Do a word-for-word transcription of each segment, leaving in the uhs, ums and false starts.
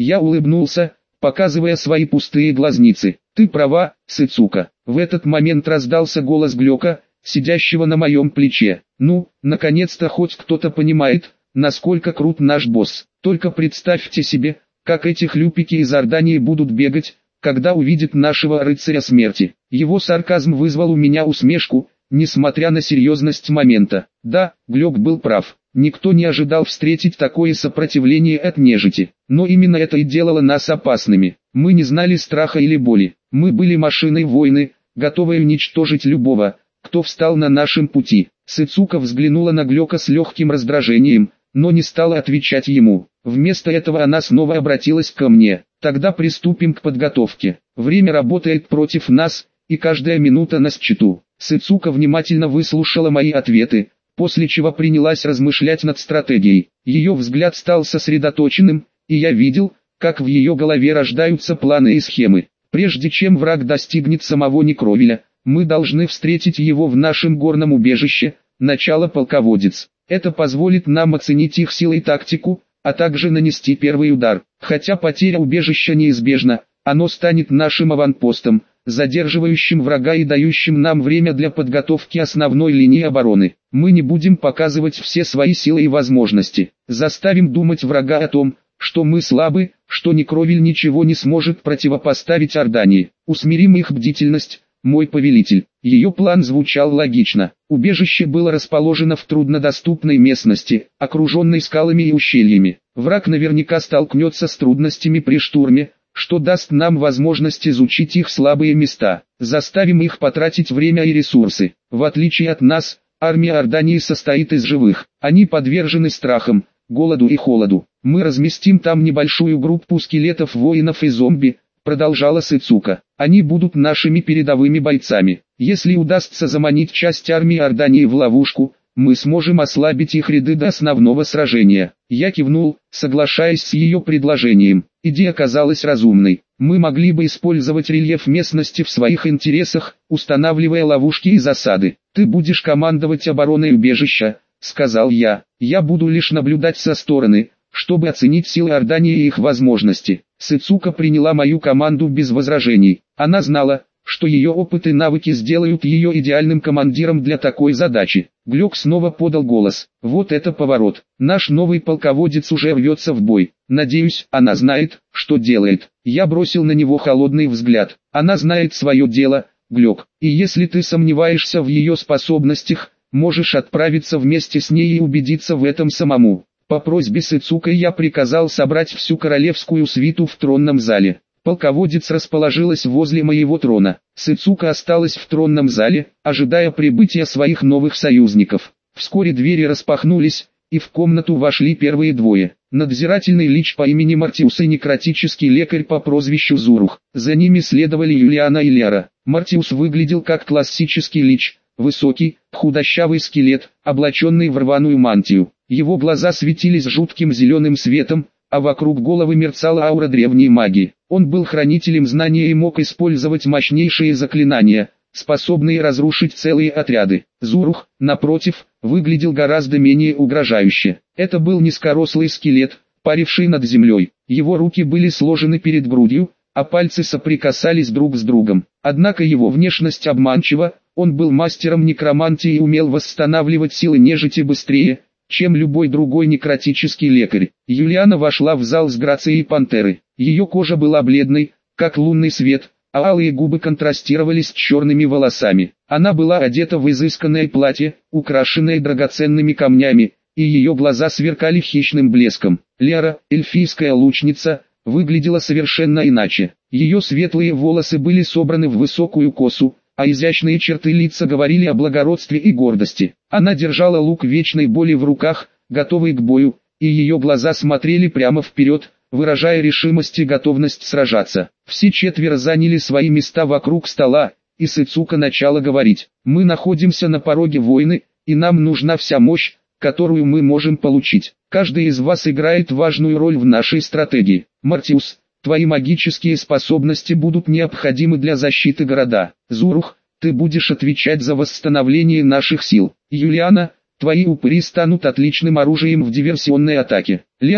Я улыбнулся, показывая свои пустые глазницы. «Ты права, Сыцука». В этот момент раздался голос Глёка, сидящего на моем плече. «Ну, наконец-то хоть кто-то понимает, насколько крут наш босс. Только представьте себе, как эти хлюпики из Ордании будут бегать, когда увидят нашего рыцаря смерти». Его сарказм вызвал у меня усмешку, несмотря на серьезность момента. Да, Глёк был прав. Никто не ожидал встретить такое сопротивление от нежити. Но именно это и делало нас опасными. Мы не знали страха или боли. Мы были машиной войны, готовой уничтожить любого, кто встал на нашем пути. Сыцука взглянула на Глёка с легким раздражением, но не стала отвечать ему. Вместо этого она снова обратилась ко мне. «Тогда приступим к подготовке. Время работает против нас, и каждая минута на счету». Сыцука внимательно выслушала мои ответы, после чего принялась размышлять над стратегией. Ее взгляд стал сосредоточенным, и я видел, как в ее голове рождаются планы и схемы. Прежде чем враг достигнет самого Некровеля, мы должны встретить его в нашем горном убежище, начало полководец. Это позволит нам оценить их силы и тактику, а также нанести первый удар. Хотя потеря убежища неизбежна, оно станет нашим аванпостом, задерживающим врага и дающим нам время для подготовки основной линии обороны. Мы не будем показывать все свои силы и возможности. Заставим думать врага о том, что мы слабы, что Некровель ничего не сможет противопоставить Ордании. Усмирим их бдительность, мой повелитель. Ее план звучал логично. Убежище было расположено в труднодоступной местности, окруженной скалами и ущельями. Враг наверняка столкнется с трудностями при штурме, что даст нам возможность изучить их слабые места. Заставим их потратить время и ресурсы. В отличие от нас, армия Ордании состоит из живых. Они подвержены страхам, голоду и холоду. Мы разместим там небольшую группу скелетов, воинов и зомби, продолжала Сыцука. Они будут нашими передовыми бойцами. Если удастся заманить часть армии Ордании в ловушку, мы сможем ослабить их ряды до основного сражения. Я кивнул, соглашаясь с ее предложением. Идея казалась разумной. Мы могли бы использовать рельеф местности в своих интересах, устанавливая ловушки и засады. «Ты будешь командовать обороной убежища», — сказал я. «Я буду лишь наблюдать со стороны, чтобы оценить силы Ордании и их возможности». Сыцука приняла мою команду без возражений. Она знала, что ее опыт и навыки сделают ее идеальным командиром для такой задачи. Глёк снова подал голос. «Вот это поворот. Наш новый полководец уже рвется в бой. Надеюсь, она знает, что делает». Я бросил на него холодный взгляд. «Она знает свое дело, Глёк. И если ты сомневаешься в ее способностях, можешь отправиться вместе с ней и убедиться в этом самому». По просьбе Сыцука я приказал собрать всю королевскую свиту в тронном зале. Полководец расположилась возле моего трона. Сыцука осталась в тронном зале, ожидая прибытия своих новых союзников. Вскоре двери распахнулись, и в комнату вошли первые двое. Надзирательный лич по имени Мартиус и некротический лекарь по прозвищу Зурух. За ними следовали Юлиана и Лера. Мартиус выглядел как классический лич, высокий, худощавый скелет, облаченный в рваную мантию. Его глаза светились жутким зеленым светом, а вокруг головы мерцала аура древней магии. Он был хранителем знания и мог использовать мощнейшие заклинания, способные разрушить целые отряды. Зурух, напротив, выглядел гораздо менее угрожающе. Это был низкорослый скелет, паривший над землей. Его руки были сложены перед грудью, а пальцы соприкасались друг с другом. Однако его внешность обманчива, он был мастером некромантии и умел восстанавливать силы нежити быстрее, чем любой другой некротический лекарь. Юлиана вошла в зал с грацией пантеры. Ее кожа была бледной, как лунный свет, а алые губы контрастировали с черными волосами. Она была одета в изысканное платье, украшенное драгоценными камнями, и ее глаза сверкали хищным блеском. Лера, эльфийская лучница, выглядела совершенно иначе. Ее светлые волосы были собраны в высокую косу, а изящные черты лица говорили о благородстве и гордости. Она держала лук вечной боли в руках, готовый к бою, и ее глаза смотрели прямо вперед, выражая решимость и готовность сражаться. Все четверо заняли свои места вокруг стола, и Сыцука начала говорить. «Мы находимся на пороге войны, и нам нужна вся мощь, которую мы можем получить. Каждый из вас играет важную роль в нашей стратегии. Мартиус, твои магические способности будут необходимы для защиты города. Зурух, ты будешь отвечать за восстановление наших сил. Юлиана, твои упыри станут отличным оружием в диверсионной атаке. Лера,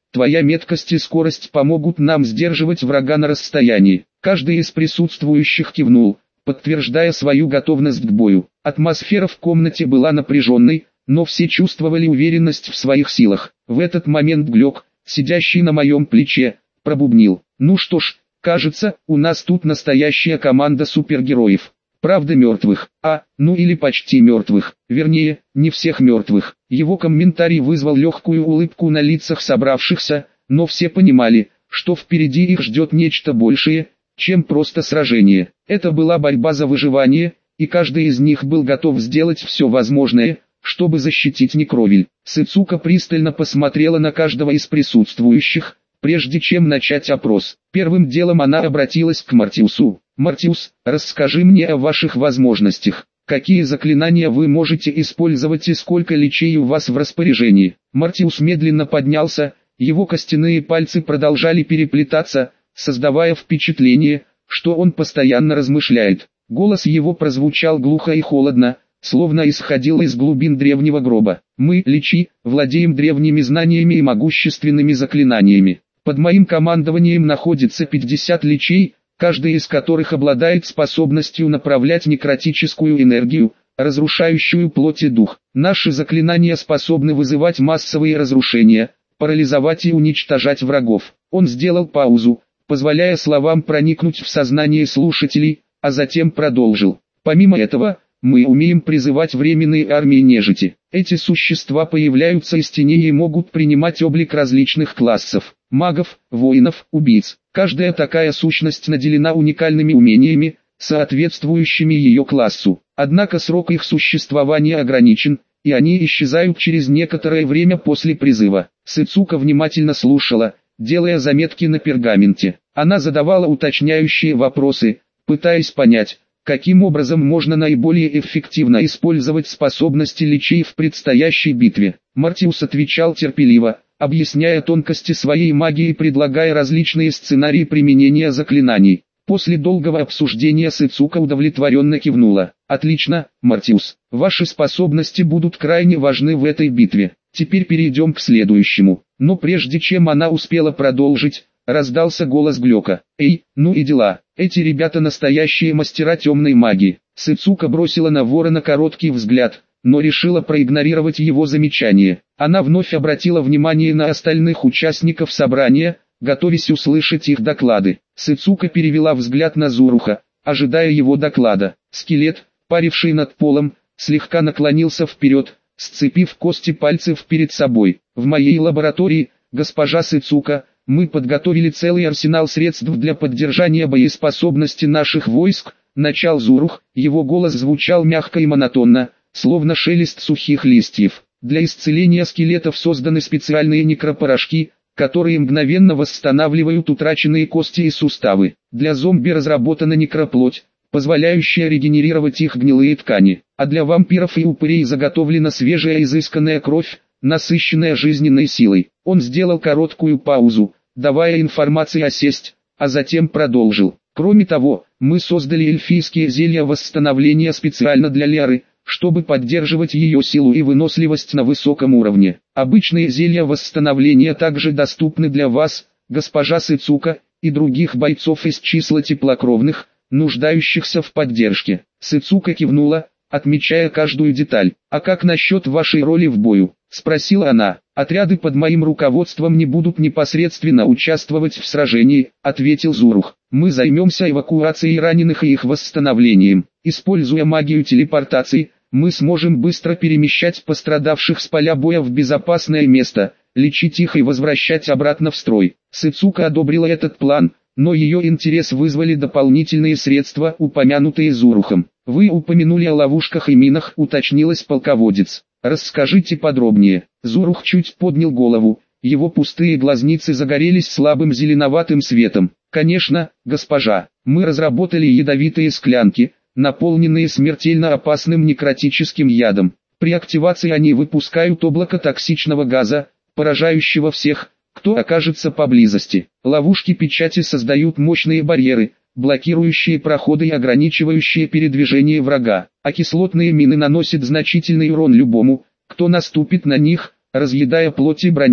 Твоя меткость и скорость помогут нам сдерживать врага на расстоянии. Каждый из присутствующих кивнул, подтверждая свою готовность к бою. Атмосфера в комнате была напряженной, но все чувствовали уверенность в своих силах. В этот момент Глёк, сидящий на моем плече, пробубнил: «Ну что ж, кажется, у нас тут настоящая команда супергероев. Правда мертвых, а, ну или почти мертвых, вернее, не всех мертвых». Его комментарий вызвал легкую улыбку на лицах собравшихся, но все понимали, что впереди их ждет нечто большее, чем просто сражение. Это была борьба за выживание, и каждый из них был готов сделать все возможное, чтобы защитить Некровиль. Сыцука пристально посмотрела на каждого из присутствующих, прежде чем начать опрос. Первым делом она обратилась к Мартиусу. «Мартиус, расскажи мне о ваших возможностях. Какие заклинания вы можете использовать и сколько личей у вас в распоряжении?» Мартиус медленно поднялся, его костяные пальцы продолжали переплетаться, создавая впечатление, что он постоянно размышляет. Голос его прозвучал глухо и холодно, словно исходил из глубин древнего гроба. «Мы, личи, владеем древними знаниями и могущественными заклинаниями. Под моим командованием находится пятьдесят личей, каждый из которых обладает способностью направлять некротическую энергию, разрушающую плоть и дух. Наши заклинания способны вызывать массовые разрушения, парализовать и уничтожать врагов». Он сделал паузу, позволяя словам проникнуть в сознание слушателей, а затем продолжил: «Помимо этого, мы умеем призывать временные армии нежити. Эти существа появляются из теней и могут принимать облик различных классов: магов, воинов, убийц. Каждая такая сущность наделена уникальными умениями, соответствующими ее классу. Однако срок их существования ограничен, и они исчезают через некоторое время после призыва». Сыцука внимательно слушала, делая заметки на пергаменте. Она задавала уточняющие вопросы, пытаясь понять, каким образом можно наиболее эффективно использовать способности личей в предстоящей битве. Мартиус отвечал терпеливо, объясняя тонкости своей магии и предлагая различные сценарии применения заклинаний. После долгого обсуждения Сыцука удовлетворенно кивнула. «Отлично, Мартиус, ваши способности будут крайне важны в этой битве. Теперь перейдем к следующему». Но прежде чем она успела продолжить, раздался голос Глёка: «Эй, ну и дела, эти ребята настоящие мастера темной магии». Сыцука бросила на Ворона короткий взгляд, но решила проигнорировать его замечание. Она вновь обратила внимание на остальных участников собрания, готовясь услышать их доклады. Сыцука перевела взгляд на Зуруха, ожидая его доклада. Скелет, паривший над полом, слегка наклонился вперед, сцепив кости пальцев перед собой. «В моей лаборатории, госпожа Сыцука, мы подготовили целый арсенал средств для поддержания боеспособности наших войск», — начал Зурух. Его голос звучал мягко и монотонно, словно шелест сухих листьев. «Для исцеления скелетов созданы специальные некропорошки, которые мгновенно восстанавливают утраченные кости и суставы. Для зомби разработана некроплоть, позволяющая регенерировать их гнилые ткани. А для вампиров и упырей заготовлена свежая изысканная кровь, насыщенная жизненной силой». Он сделал короткую паузу, давая информации осесть, а затем продолжил: «Кроме того, мы создали эльфийские зелья восстановления специально для Леры, чтобы поддерживать ее силу и выносливость на высоком уровне. Обычные зелья восстановления также доступны для вас, госпожа Сыцука, и других бойцов из числа теплокровных, нуждающихся в поддержке». Сыцука кивнула, отмечая каждую деталь. «А как насчет вашей роли в бою?» — спросила она. «Отряды под моим руководством не будут непосредственно участвовать в сражении», — ответил Зурух. «Мы займемся эвакуацией раненых и их восстановлением. Используя магию телепортации, мы сможем быстро перемещать пострадавших с поля боя в безопасное место, лечить их и возвращать обратно в строй». Сыцука одобрила этот план, но ее интерес вызвали дополнительные средства, упомянутые Зурухом. «Вы упомянули о ловушках и минах», — уточнилась полководец. «Расскажите подробнее». Зурух чуть поднял голову, его пустые глазницы загорелись слабым зеленоватым светом. «Конечно, госпожа, мы разработали ядовитые склянки, наполненные смертельно опасным некротическим ядом. При активации они выпускают облако токсичного газа, поражающего всех, кто окажется поблизости. Ловушки печати создают мощные барьеры, блокирующие проходы и ограничивающие передвижение врага, а кислотные мины наносят значительный урон любому, кто наступит на них, разъедая плоть и броню.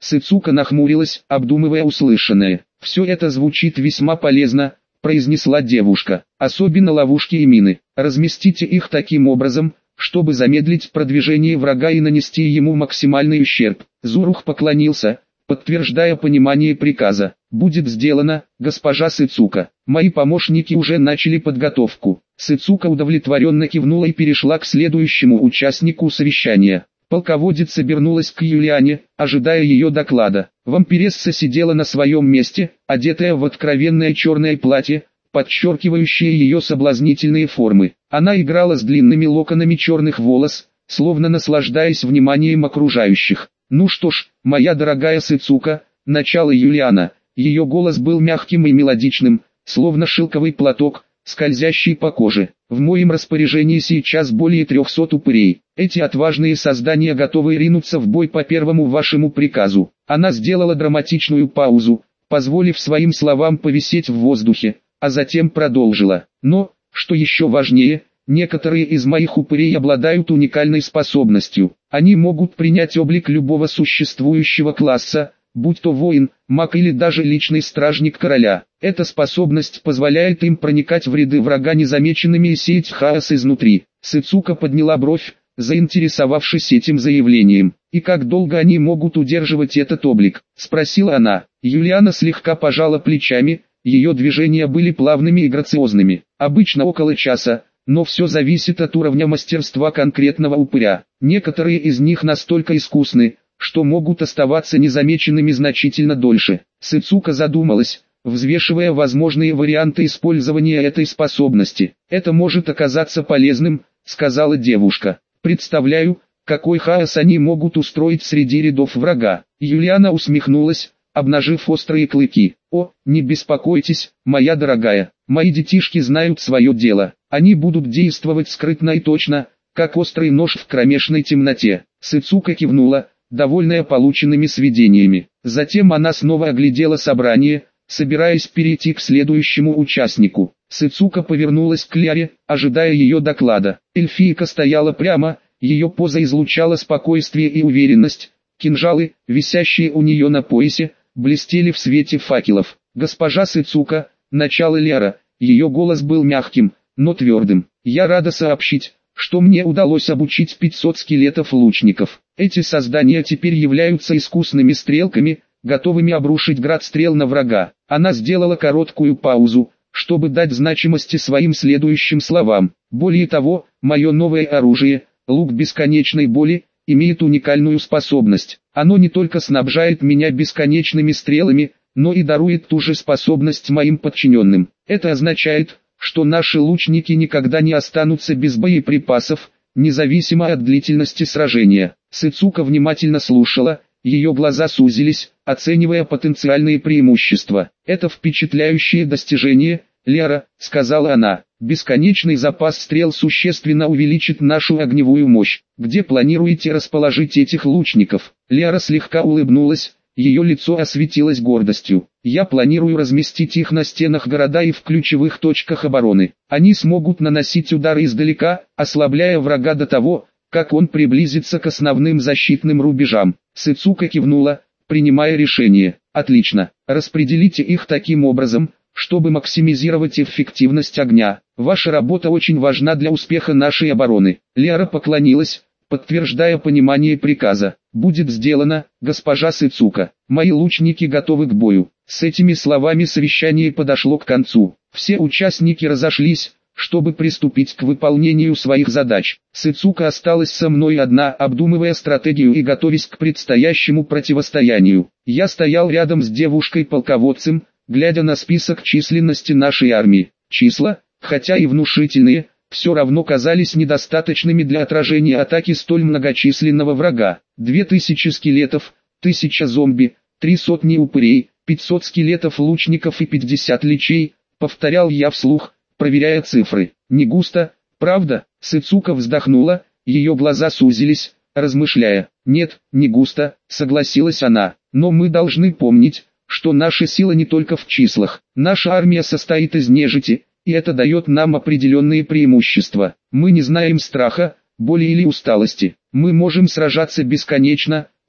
Сыцука нахмурилась, обдумывая услышанное. «Все это звучит весьма полезно», — произнесла девушка. «Особенно ловушки и мины. Разместите их таким образом, чтобы замедлить продвижение врага и нанести ему максимальный ущерб». Зурух поклонился, подтверждая понимание приказа. «Будет сделано, госпожа Сыцука. Мои помощники уже начали подготовку». Сыцука удовлетворенно кивнула и перешла к следующему участнику совещания. Полководец обернулась к Юлиане, ожидая ее доклада. Вампиресса сидела на своем месте, одетая в откровенное черное платье, подчеркивающее ее соблазнительные формы. Она играла с длинными локонами черных волос, словно наслаждаясь вниманием окружающих. «Ну что ж, моя дорогая Сыцука», — начала Юлиана. Ее голос был мягким и мелодичным, словно шелковый платок, скользящий по коже. «В моем распоряжении сейчас более трехсот упырей. Эти отважные создания готовы ринуться в бой по первому вашему приказу». Она сделала драматичную паузу, позволив своим словам повисеть в воздухе, а затем продолжила. «Но, что еще важнее, некоторые из моих упырей обладают уникальной способностью. Они могут принять облик любого существующего класса, будь то воин, маг или даже личный стражник короля. Эта способность позволяет им проникать в ряды врага незамеченными и сеять хаос изнутри». Сыцука подняла бровь, заинтересовавшись этим заявлением. «И как долго они могут удерживать этот облик?» — спросила она. Юлиана слегка пожала плечами, ее движения были плавными и грациозными. «Обычно около часа, но все зависит от уровня мастерства конкретного упыря. Некоторые из них настолько искусны, что могут оставаться незамеченными значительно дольше». Сыцука задумалась, взвешивая возможные варианты использования этой способности. «Это может оказаться полезным», — сказала девушка. «Представляю, какой хаос они могут устроить среди рядов врага». Юлиана усмехнулась, обнажив острые клыки. «О, не беспокойтесь, моя дорогая, мои детишки знают свое дело. Они будут действовать скрытно и точно, как острый нож в кромешной темноте». Сыцука кивнула, довольная полученными сведениями. Затем она снова оглядела собрание, собираясь перейти к следующему участнику. Сыцука повернулась к Ляре, ожидая ее доклада. Эльфийка стояла прямо, ее поза излучала спокойствие и уверенность. Кинжалы, висящие у нее на поясе, блестели в свете факелов. «Госпожа Сыцука», — начала Ляра, ее голос был мягким, но твердым. «Я рада сообщить, что мне удалось обучить пятьсот скелетов-лучников. Эти создания теперь являются искусными стрелками, готовыми обрушить град стрел на врага». Она сделала короткую паузу, чтобы дать значимости своим следующим словам. «Более того, мое новое оружие, лук бесконечной боли, имеет уникальную способность. Оно не только снабжает меня бесконечными стрелами, но и дарует ту же способность моим подчиненным. Это означает, что наши лучники никогда не останутся без боеприпасов, независимо от длительности сражения». Сыцука внимательно слушала, ее глаза сузились, оценивая потенциальные преимущества. «Это впечатляющее достижение, Ляра», — сказала она. «Бесконечный запас стрел существенно увеличит нашу огневую мощь. Где планируете расположить этих лучников?» Ляра слегка улыбнулась, ее лицо осветилось гордостью. «Я планирую разместить их на стенах города и в ключевых точках обороны. Они смогут наносить удары издалека, ослабляя врага до того, как он приблизится к основным защитным рубежам». Сыцука кивнула, принимая решение. «Отлично. Распределите их таким образом, чтобы максимизировать эффективность огня. Ваша работа очень важна для успеха нашей обороны». Ляра поклонилась, подтверждая понимание приказа. «Будет сделано, госпожа Сыцука. Мои лучники готовы к бою». С этими словами совещание подошло к концу. Все участники разошлись, чтобы приступить к выполнению своих задач. Сыцука осталась со мной одна, обдумывая стратегию и готовясь к предстоящему противостоянию. Я стоял рядом с девушкой-полководцем, глядя на список численности нашей армии. Числа, хотя и внушительные, все равно казались недостаточными для отражения атаки столь многочисленного врага. Две тысячи скелетов, тысяча зомби, три сотни упырей, пятьсот скелетов-лучников и пятьдесят личей, повторял я вслух, проверяя цифры. «Не густо, правда?» Сыцука вздохнула, ее глаза сузились, размышляя. «Нет, не густо», согласилась она. «Но мы должны помнить, что наша сила не только в числах. Наша армия состоит из нежити, и это дает нам определенные преимущества. Мы не знаем страха, боли или усталости. Мы можем сражаться бесконечно,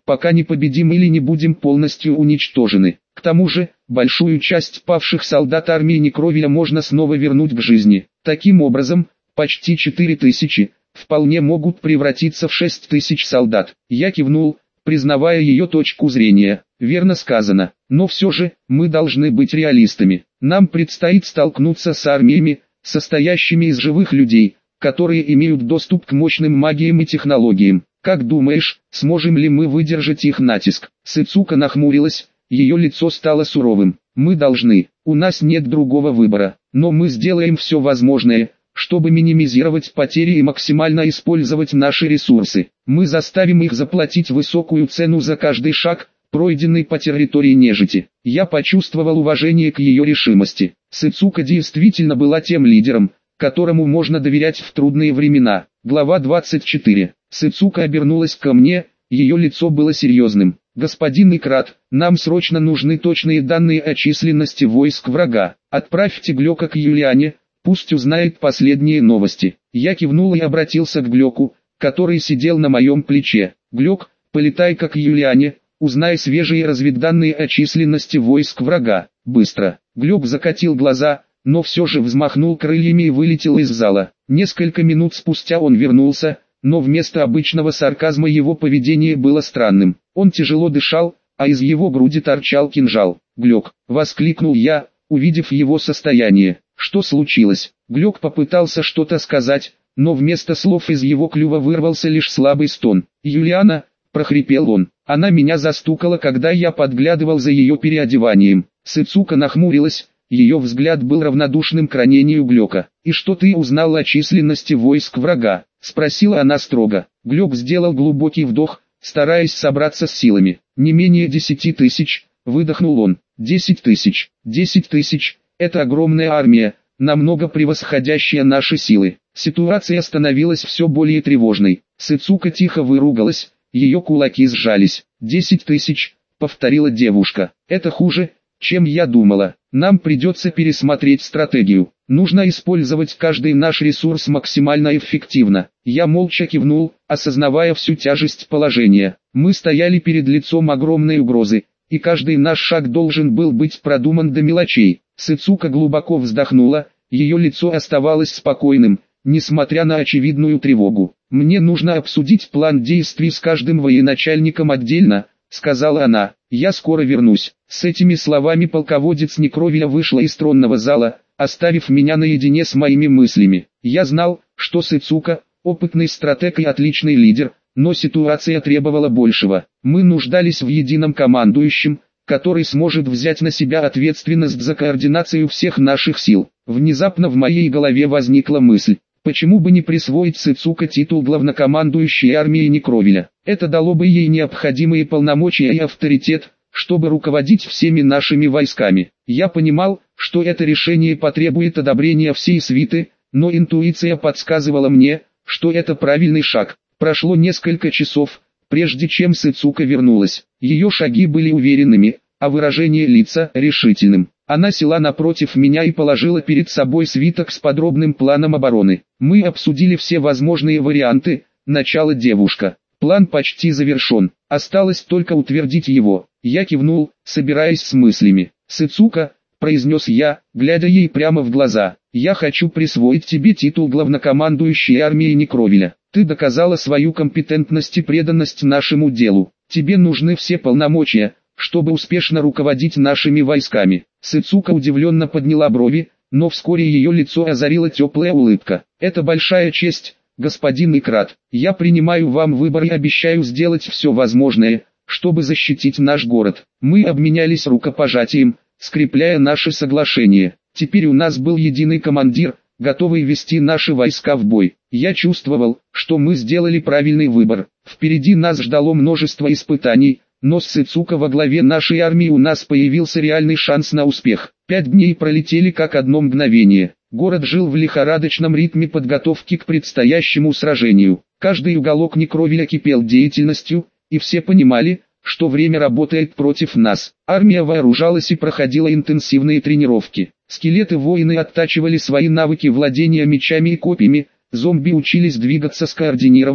пока не победим или не будем полностью уничтожены. К тому же, большую часть павших солдат армии Некровиля можно снова вернуть к жизни. Таким образом, почти четыре тысячи вполне могут превратиться в шесть тысяч солдат. Я кивнул, признавая ее точку зрения. Верно сказано, но все же, мы должны быть реалистами. Нам предстоит столкнуться с армиями, состоящими из живых людей, которые имеют доступ к мощным магиям и технологиям. Как думаешь, сможем ли мы выдержать их натиск? Сыцука нахмурилась, ее лицо стало суровым. Мы должны, у нас нет другого выбора, но мы сделаем все возможное, чтобы минимизировать потери и максимально использовать наши ресурсы. Мы заставим их заплатить высокую цену за каждый шаг, пройденный по территории нежити. Я почувствовал уважение к ее решимости. Сыцука действительно была тем лидером, которому можно доверять в трудные времена. Глава двадцать четыре. Сыцука обернулась ко мне, ее лицо было серьезным. «Господин Икрат, нам срочно нужны точные данные о численности войск врага. Отправьте Глёка к Юлиане, пусть узнает последние новости». Я кивнул и обратился к Глёку, который сидел на моем плече. «Глёк, полетай-ка к Юлиане, узнай свежие разведданные о численности войск врага, быстро». Глёк закатил глаза, но все же взмахнул крыльями и вылетел из зала. Несколько минут спустя он вернулся, но вместо обычного сарказма его поведение было странным. Он тяжело дышал, а из его груди торчал кинжал. «Глёк!» — воскликнул я, увидев его состояние. «Что случилось?» Глёк попытался что-то сказать, но вместо слов из его клюва вырвался лишь слабый стон. «Юлиана!» — прохрипел он. «Она меня застукала, когда я подглядывал за ее переодеванием». Сыцука нахмурилась. Ее взгляд был равнодушным к ранению Глёка. «И что ты узнал о численности войск врага?» — спросила она строго. Глёк сделал глубокий вдох, стараясь собраться с силами. «Не менее десяти тысяч», — выдохнул он. «Десять тысяч. Десять тысяч — это огромная армия, намного превосходящая наши силы». Ситуация становилась все более тревожной. Сыцука тихо выругалась, ее кулаки сжались. «Десять тысяч», — повторила девушка. «Это хуже, чем я думала. Нам придется пересмотреть стратегию. Нужно использовать каждый наш ресурс максимально эффективно». Я молча кивнул, осознавая всю тяжесть положения. Мы стояли перед лицом огромной угрозы, и каждый наш шаг должен был быть продуман до мелочей. Сыцука глубоко вздохнула, ее лицо оставалось спокойным, несмотря на очевидную тревогу. «Мне нужно обсудить план действий с каждым военачальником отдельно», — сказала она. «Я скоро вернусь». С этими словами полководец Некровиля вышла из тронного зала, оставив меня наедине с моими мыслями. Я знал, что Сыцука — опытный стратег и отличный лидер, но ситуация требовала большего. Мы нуждались в едином командующем, который сможет взять на себя ответственность за координацию всех наших сил. Внезапно в моей голове возникла мысль: почему бы не присвоить Сыцука титул главнокомандующей армии Некровиля? Это дало бы ей необходимые полномочия и авторитет, чтобы руководить всеми нашими войсками. Я понимал, что это решение потребует одобрения всей свиты, но интуиция подсказывала мне, что это правильный шаг. Прошло несколько часов, прежде чем Сыцука вернулась. Ее шаги были уверенными, а выражение лица решительным. Она села напротив меня и положила перед собой свиток с подробным планом обороны. Мы обсудили все возможные варианты, начала девушка. План почти завершен, осталось только утвердить его. Я кивнул, собираясь с мыслями. «Сыцука», — произнес я, глядя ей прямо в глаза, — «я хочу присвоить тебе титул главнокомандующей армии Некровиля. Ты доказала свою компетентность и преданность нашему делу. Тебе нужны все полномочия, чтобы успешно руководить нашими войсками». Сыцука удивленно подняла брови, но вскоре ее лицо озарила теплая улыбка. «Это большая честь, господин Икрат. Я принимаю вам выбор и обещаю сделать все возможное, чтобы защитить наш город». Мы обменялись рукопожатием, скрепляя наше соглашение. Теперь у нас был единый командир, готовый вести наши войска в бой. Я чувствовал, что мы сделали правильный выбор. Впереди нас ждало множество испытаний, но с Сыцука во главе нашей армии у нас появился реальный шанс на успех. Пять дней пролетели как одно мгновение. Город жил в лихорадочном ритме подготовки к предстоящему сражению. Каждый уголок Некровиля кипел деятельностью, и все понимали, что время работает против нас. Армия вооружалась и проходила интенсивные тренировки. Скелеты-воины оттачивали свои навыки владения мечами и копьями, зомби учились двигаться скоординированно,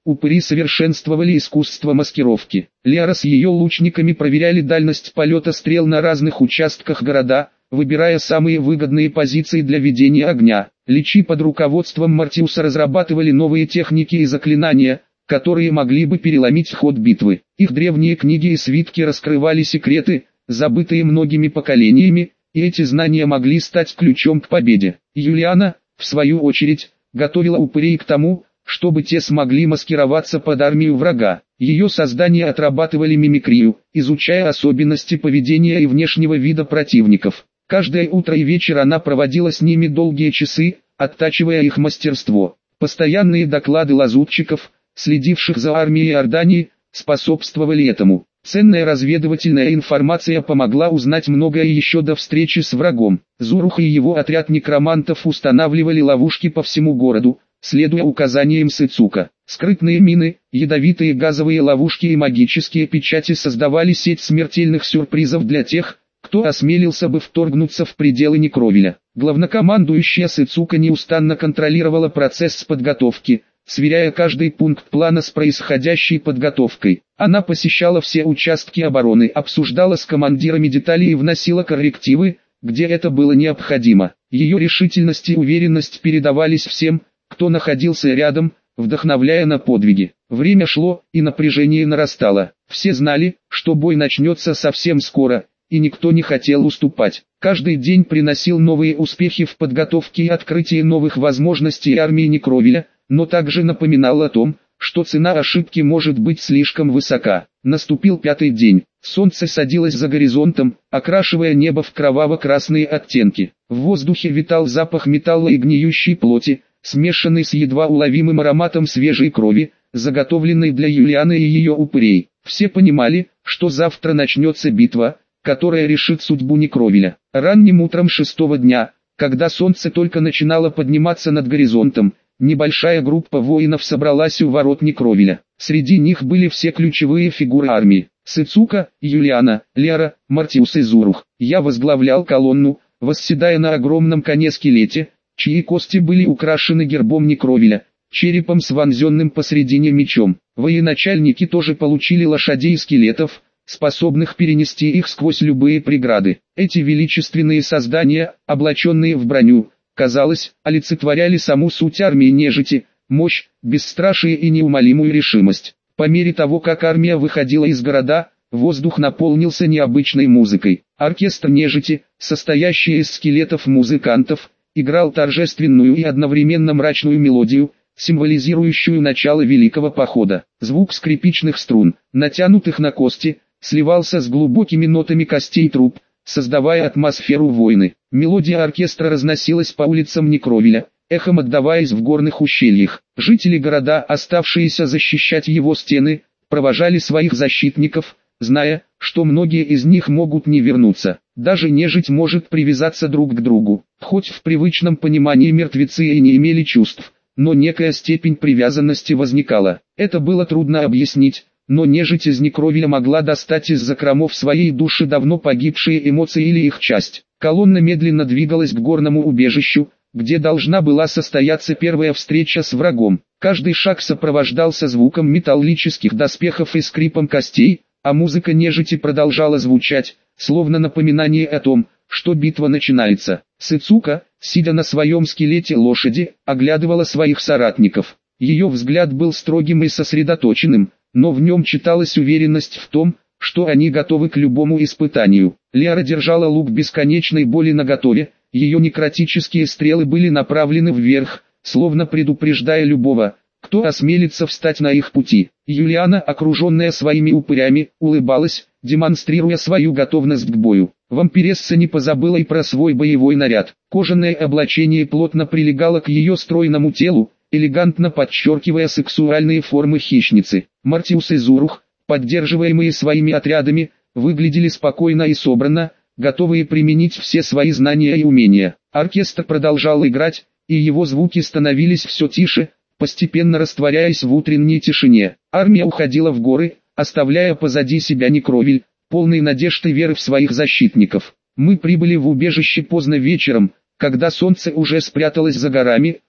упыри совершенствовали искусство маскировки. Лиара с ее лучниками проверяли дальность полета стрел на разных участках города, выбирая самые выгодные позиции для ведения огня. Личи под руководством Мартиуса разрабатывали новые техники и заклинания, которые могли бы переломить ход битвы. Их древние книги и свитки раскрывали секреты, забытые многими поколениями, и эти знания могли стать ключом к победе. Юлиана, в свою очередь, готовила упырей к тому, чтобы те смогли маскироваться под армию врага. Ее создания отрабатывали мимикрию, изучая особенности поведения и внешнего вида противников. Каждое утро и вечер она проводила с ними долгие часы, оттачивая их мастерство. Постоянные доклады лазутчиков, следивших за армией Иордании, способствовали этому. Ценная разведывательная информация помогла узнать многое еще до встречи с врагом. Зурух и его отряд некромантов устанавливали ловушки по всему городу, следуя указаниям Сэцука. Скрытные мины, ядовитые газовые ловушки и магические печати создавали сеть смертельных сюрпризов для тех, кто осмелился бы вторгнуться в пределы Некровиля. Главнокомандующая Сэцука неустанно контролировала процесс подготовки, сверяя каждый пункт плана с происходящей подготовкой. Она посещала все участки обороны, обсуждала с командирами детали и вносила коррективы, где это было необходимо. Ее решительность и уверенность передавались всем, кто находился рядом, вдохновляя на подвиги. Время шло, и напряжение нарастало. Все знали, что бой начнется совсем скоро, и никто не хотел уступать. Каждый день приносил новые успехи в подготовке и открытии новых возможностей армии Некровиля, но также напоминал о том, что цена ошибки может быть слишком высока. Наступил пятый день. Солнце садилось за горизонтом, окрашивая небо в кроваво-красные оттенки. В воздухе витал запах металла и гниющей плоти, смешанный с едва уловимым ароматом свежей крови, заготовленной для Юлианы и ее упырей. Все понимали, что завтра начнется битва, которая решит судьбу Некровиля. Ранним утром шестого дня, когда солнце только начинало подниматься над горизонтом, небольшая группа воинов собралась у ворот Некровиля. Среди них были все ключевые фигуры армии: Сэцука, Юлиана, Лиара, Мартиус и Зурух. Я возглавлял колонну, восседая на огромном коне-скелете, чьи кости были украшены гербом Некровиля, черепом с вонзенным посредине мечом. Военачальники тоже получили лошадей скелетов, способных перенести их сквозь любые преграды. Эти величественные создания, облаченные в броню, казалось, олицетворяли саму суть армии нежити, мощь, бесстрашие и неумолимую решимость. По мере того, как армия выходила из города, воздух наполнился необычной музыкой. Оркестр нежити, состоящий из скелетов музыкантов, играл торжественную и одновременно мрачную мелодию, символизирующую начало великого похода. Звук скрипичных струн, натянутых на кости, сливался с глубокими нотами костей труб, создавая атмосферу войны. Мелодия оркестра разносилась по улицам Некровиля, эхом отдаваясь в горных ущельях. Жители города, оставшиеся защищать его стены, провожали своих защитников, зная, что многие из них могут не вернуться. Даже нежить может привязаться друг к другу. Хоть в привычном понимании мертвецы и не имели чувств, но некая степень привязанности возникала. Это было трудно объяснить, но нежить из Некровиля могла достать из закромов своей души давно погибшие эмоции или их часть. Колонна медленно двигалась к горному убежищу, где должна была состояться первая встреча с врагом. Каждый шаг сопровождался звуком металлических доспехов и скрипом костей, а музыка нежити продолжала звучать, словно напоминание о том, что битва начинается. Сэцука, сидя на своем скелете лошади, оглядывала своих соратников. Ее взгляд был строгим и сосредоточенным, но в нем читалась уверенность в том, что они готовы к любому испытанию. Лиара держала лук бесконечной боли наготове, ее некротические стрелы были направлены вверх, словно предупреждая любого, кто осмелится встать на их пути. Юлиана, окруженная своими упырями, улыбалась, демонстрируя свою готовность к бою. Вампиресса не позабыла и про свой боевой наряд. Кожаное облачение плотно прилегало к ее стройному телу, элегантно подчеркивая сексуальные формы хищницы. Мартиус и Зурух, поддерживаемые своими отрядами, выглядели спокойно и собранно, готовые применить все свои знания и умения. Оркестр продолжал играть, и его звуки становились все тише, постепенно растворяясь в утренней тишине. Армия уходила в горы, оставляя позади себя Некровиль, полный надежд и веры в своих защитников. Мы прибыли в убежище поздно вечером, когда солнце уже спряталось за горами,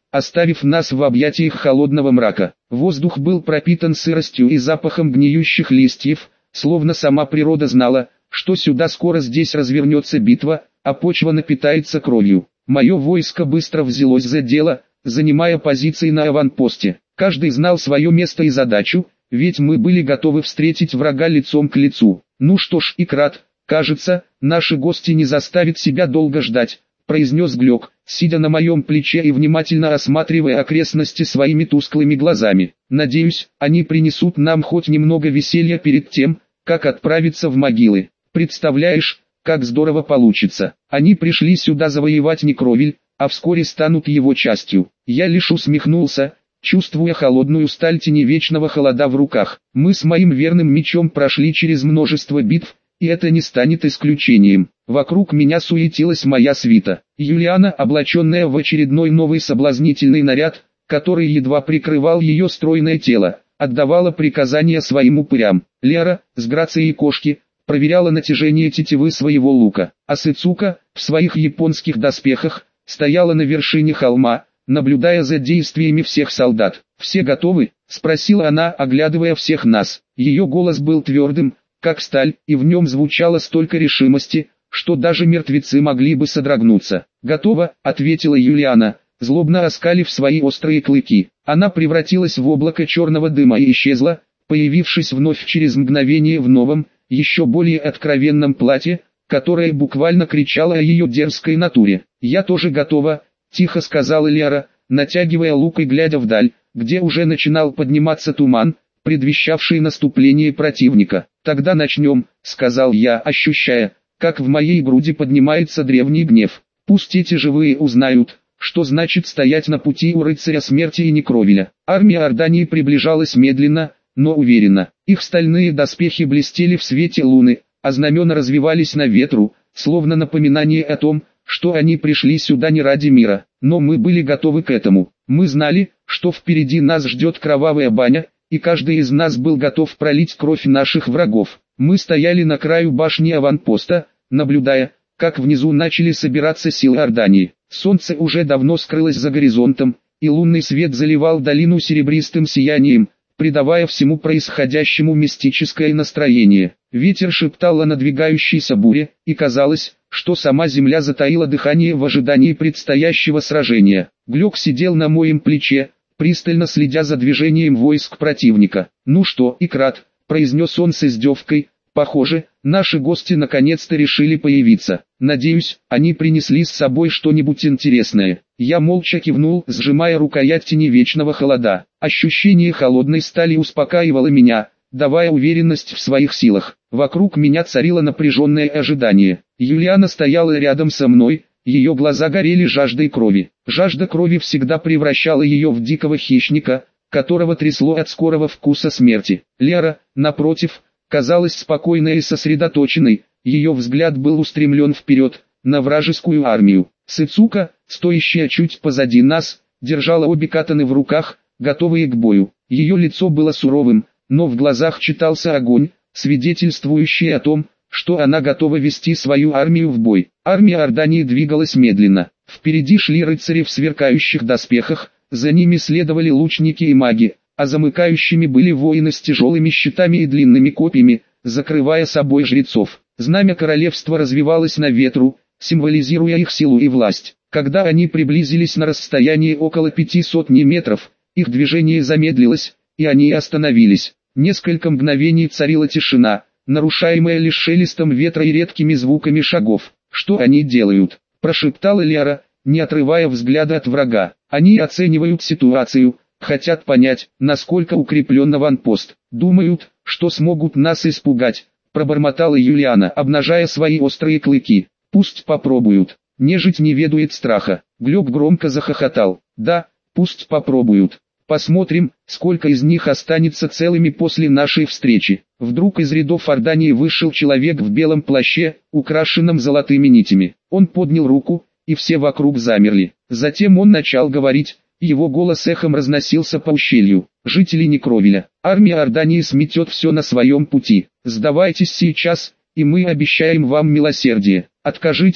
оставив нас в объятиях холодного мрака. Воздух был пропитан сыростью и запахом гниющих листьев, словно сама природа знала, что сюда скоро здесь развернется битва, а почва напитается кровью. Мое войско быстро взялось за дело, занимая позиции на аванпосте. Каждый знал свое место и задачу, ведь мы были готовы встретить врага лицом к лицу. «Ну что ж, Икрат, кажется, наши гости не заставят себя долго ждать», произнес Глёк, сидя на моем плече и внимательно осматривая окрестности своими тусклыми глазами. «Надеюсь, они принесут нам хоть немного веселья перед тем, как отправиться в могилы. Представляешь, как здорово получится. Они пришли сюда завоевать Некровиль, а вскоре станут его частью». Я лишь усмехнулся, чувствуя холодную сталь тени вечного холода в руках. Мы с моим верным мечом прошли через множество битв, и это не станет исключением. Вокруг меня суетилась моя свита. Юлиана, облаченная в очередной новый соблазнительный наряд, который едва прикрывал ее стройное тело, отдавала приказания своим упырям. Лера, с грацией кошки, проверяла натяжение тетивы своего лука, а Сыцука, в своих японских доспехах, стояла на вершине холма, наблюдая за действиями всех солдат. «Все готовы?» – спросила она, оглядывая всех нас. Ее голос был твердым, как сталь, и в нем звучало столько решимости, что даже мертвецы могли бы содрогнуться. «Готово», — ответила Юлиана, злобно оскалив свои острые клыки. Она превратилась в облако черного дыма и исчезла, появившись вновь через мгновение в новом, еще более откровенном платье, которое буквально кричало о ее дерзкой натуре. «Я тоже готова», — тихо сказала Лера, натягивая лук и глядя вдаль, где уже начинал подниматься туман, предвещавший наступление противника. «Тогда начнем», — сказал я, ощущая, как в моей груди поднимается древний гнев. «Пусть эти живые узнают, что значит стоять на пути у рыцаря смерти и Некровиля». Армия Ордании приближалась медленно, но уверенно. Их стальные доспехи блестели в свете луны, а знамена развивались на ветру, словно напоминание о том, что они пришли сюда не ради мира. Но мы были готовы к этому. Мы знали, что впереди нас ждет кровавая баня, и каждый из нас был готов пролить кровь наших врагов. Мы стояли на краю башни аванпоста, наблюдая, как внизу начали собираться силы Ордании. Солнце уже давно скрылось за горизонтом, и лунный свет заливал долину серебристым сиянием, придавая всему происходящему мистическое настроение. Ветер шептал о надвигающейся буре, и казалось, что сама земля затаила дыхание в ожидании предстоящего сражения. Глёк сидел на моем плече, пристально следя за движением войск противника. «Ну что, Икрат», — произнес он с издевкой, — «похоже, наши гости наконец-то решили появиться. Надеюсь, они принесли с собой что-нибудь интересное». Я молча кивнул, сжимая рукоять тени вечного холода. Ощущение холодной стали успокаивало меня, давая уверенность в своих силах. Вокруг меня царило напряженное ожидание. Юлиана стояла рядом со мной, ее глаза горели жаждой крови. Жажда крови всегда превращала ее в дикого хищника, которого трясло от скорого вкуса смерти. Лера, напротив, казалась спокойной и сосредоточенной, ее взгляд был устремлен вперед, на вражескую армию. Сыцука, стоящая чуть позади нас, держала обе катаны в руках, готовые к бою. Ее лицо было суровым, но в глазах читался огонь, свидетельствующий о том, что она готова вести свою армию в бой. Армия Ордании двигалась медленно. Впереди шли рыцари в сверкающих доспехах, за ними следовали лучники и маги, а замыкающими были воины с тяжелыми щитами и длинными копьями, закрывая собой жрецов. Знамя королевства развивалось на ветру, символизируя их силу и власть. Когда они приблизились на расстояние около пяти сотни метров, их движение замедлилось, и они остановились. Несколько мгновений царила тишина, нарушаемая лишь шелестом ветра и редкими звуками шагов. «Что они делают?» – прошептала Лера, не отрывая взгляда от врага. «Они оценивают ситуацию, хотят понять, насколько укреплен аванпост. Думают, что смогут нас испугать», – пробормотала Юлиана, обнажая свои острые клыки. «Пусть попробуют. Нежить не ведует страха». Глёк громко захохотал. «Да, пусть попробуют. Посмотрим, сколько из них останется целыми после нашей встречи». Вдруг из рядов Ордании вышел человек в белом плаще, украшенном золотыми нитями. Он поднял руку, и все вокруг замерли. Затем он начал говорить, и его голос эхом разносился по ущелью. «Жители Некровиля, армия Ордании сметет все на своем пути. Сдавайтесь сейчас, и мы обещаем вам милосердие. Откажитесь,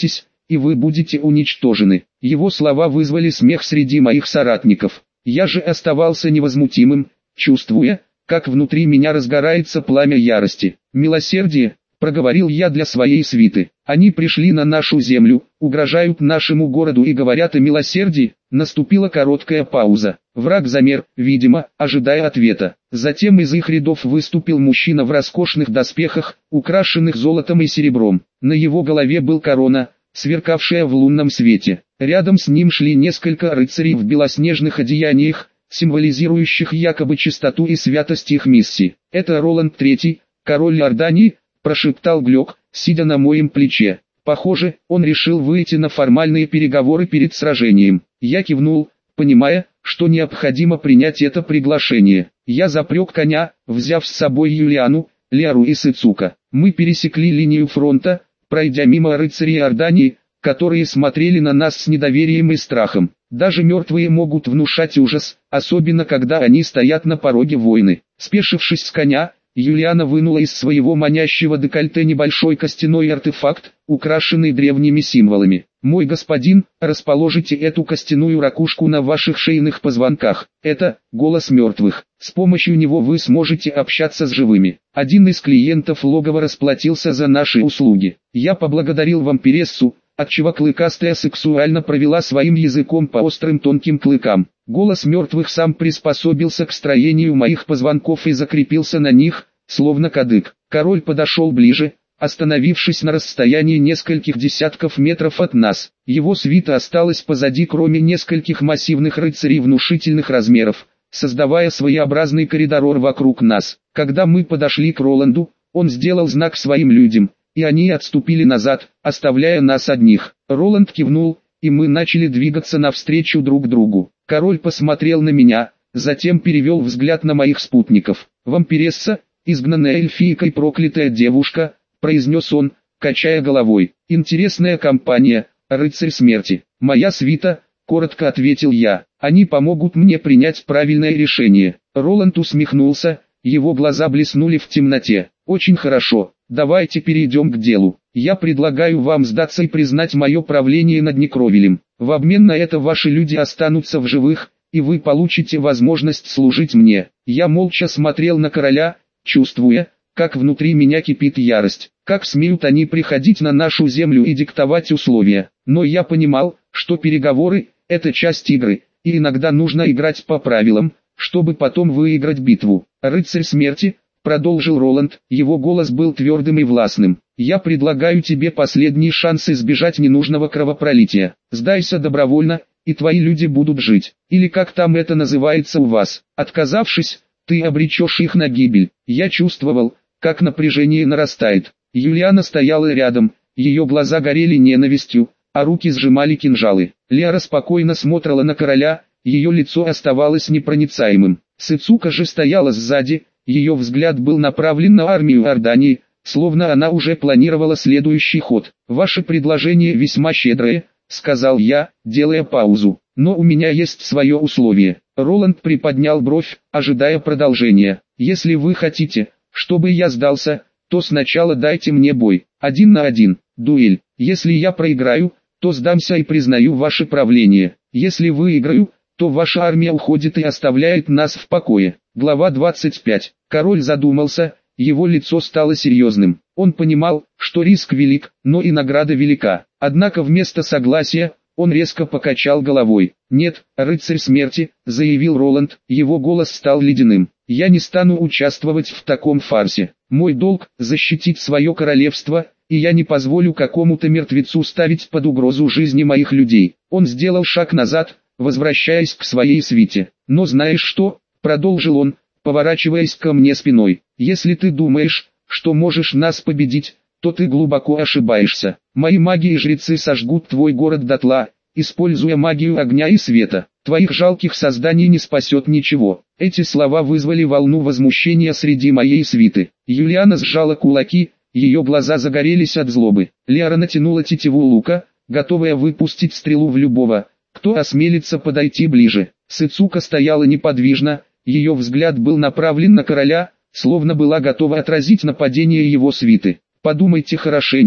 и вы будете уничтожены. Его слова вызвали смех среди моих соратников. Я же оставался невозмутимым, чувствуя, как внутри меня разгорается пламя ярости. «Милосердие», — проговорил я для своей свиты. «Они пришли на нашу землю, угрожают нашему городу и говорят о милосердии». Наступила короткая пауза. Враг замер, видимо, ожидая ответа. Затем из их рядов выступил мужчина в роскошных доспехах, украшенных золотом и серебром. На его голове был корона, сверкавшая в лунном свете. Рядом с ним шли несколько рыцарей в белоснежных одеяниях, символизирующих якобы чистоту и святость их миссии. «Это Роланд Третий, король Иордании», — прошептал Глёк, сидя на моем плече. Похоже, он решил выйти на формальные переговоры перед сражением. Я кивнул, понимая, что необходимо принять это приглашение. Я запряг коня, взяв с собой Юлиану, Лиару и Сыцука. Мы пересекли линию фронта, пройдя мимо рыцарей Иордании, которые смотрели на нас с недоверием и страхом. Даже мертвые могут внушать ужас, особенно когда они стоят на пороге войны. Спешившись с коня, Юлиана вынула из своего манящего декольте небольшой костяной артефакт, украшенный древними символами. «Мой господин, расположите эту костяную ракушку на ваших шейных позвонках. Это голос мертвых. С помощью него вы сможете общаться с живыми». Один из клиентов логова расплатился за наши услуги. Я поблагодарил вампирессу, отчего клыкастая сексуально провела своим языком по острым тонким клыкам. Голос мертвых сам приспособился к строению моих позвонков и закрепился на них, словно кадык. Король подошел ближе, остановившись на расстоянии нескольких десятков метров от нас. Его свита осталась позади, кроме нескольких массивных рыцарей внушительных размеров, создавая своеобразный коридор вокруг нас. Когда мы подошли к Роланду, он сделал знак своим людям, и они отступили назад, оставляя нас одних. Роланд кивнул, и мы начали двигаться навстречу друг другу. Король посмотрел на меня, затем перевел взгляд на моих спутников. «Вампиресса, изгнанная эльфийкой проклятая девушка», — произнес он, качая головой. «Интересная компания, рыцарь смерти». «Моя свита», — коротко ответил я. «Они помогут мне принять правильное решение». Роланд усмехнулся, его глаза блеснули в темноте. «Очень хорошо, давайте перейдем к делу. Я предлагаю вам сдаться и признать мое правление над Некровилем. В обмен на это ваши люди останутся в живых, и вы получите возможность служить мне». Я молча смотрел на короля, чувствуя, как внутри меня кипит ярость. Как смеют они приходить на нашу землю и диктовать условия? Но я понимал, что переговоры – это часть игры, и иногда нужно играть по правилам, чтобы потом выиграть битву. «Рыцарь смерти», — продолжил Роланд, его голос был твердым и властным. «Я предлагаю тебе последний шанс избежать ненужного кровопролития. Сдайся добровольно, и твои люди будут жить. Или как там это называется у вас. Отказавшись, ты обречешь их на гибель». Я чувствовал, как напряжение нарастает. Юлиана стояла рядом, ее глаза горели ненавистью, а руки сжимали кинжалы. Лиара спокойно смотрела на короля, ее лицо оставалось непроницаемым. Сыцука же стояла сзади, ее взгляд был направлен на армию Иордании, словно она уже планировала следующий ход. «Ваше предложение весьма щедрое», — сказал я, делая паузу. «Но у меня есть свое условие». Роланд приподнял бровь, ожидая продолжения. «Если вы хотите, чтобы я сдался, то сначала дайте мне бой. Один на один, дуэль. Если я проиграю, то сдамся и признаю ваше правление. Если выиграю, то ваша армия уходит и оставляет нас в покое». Глава двадцать пять. Король задумался, его лицо стало серьезным. Он понимал, что риск велик, но и награда велика. Однако вместо согласия, он резко покачал головой. «Нет, рыцарь смерти», — заявил Роланд, его голос стал ледяным. «Я не стану участвовать в таком фарсе. Мой долг — защитить свое королевство, и я не позволю какому-то мертвецу ставить под угрозу жизни моих людей». Он сделал шаг назад, возвращаясь к своей свите. «Но знаешь что?» — продолжил он, поворачиваясь ко мне спиной. «Если ты думаешь, что можешь нас победить, то ты глубоко ошибаешься. Мои маги и жрецы сожгут твой город дотла, используя магию огня и света. Твоих жалких созданий не спасет ничего». Эти слова вызвали волну возмущения среди моей свиты. Юлиана сжала кулаки, ее глаза загорелись от злобы. Лиара натянула тетиву лука, готовая выпустить стрелу в любого, кто осмелится подойти ближе. Сыцука стояла неподвижно, ее взгляд был направлен на короля, словно была готова отразить нападение его свиты. «Подумайте хорошенько»,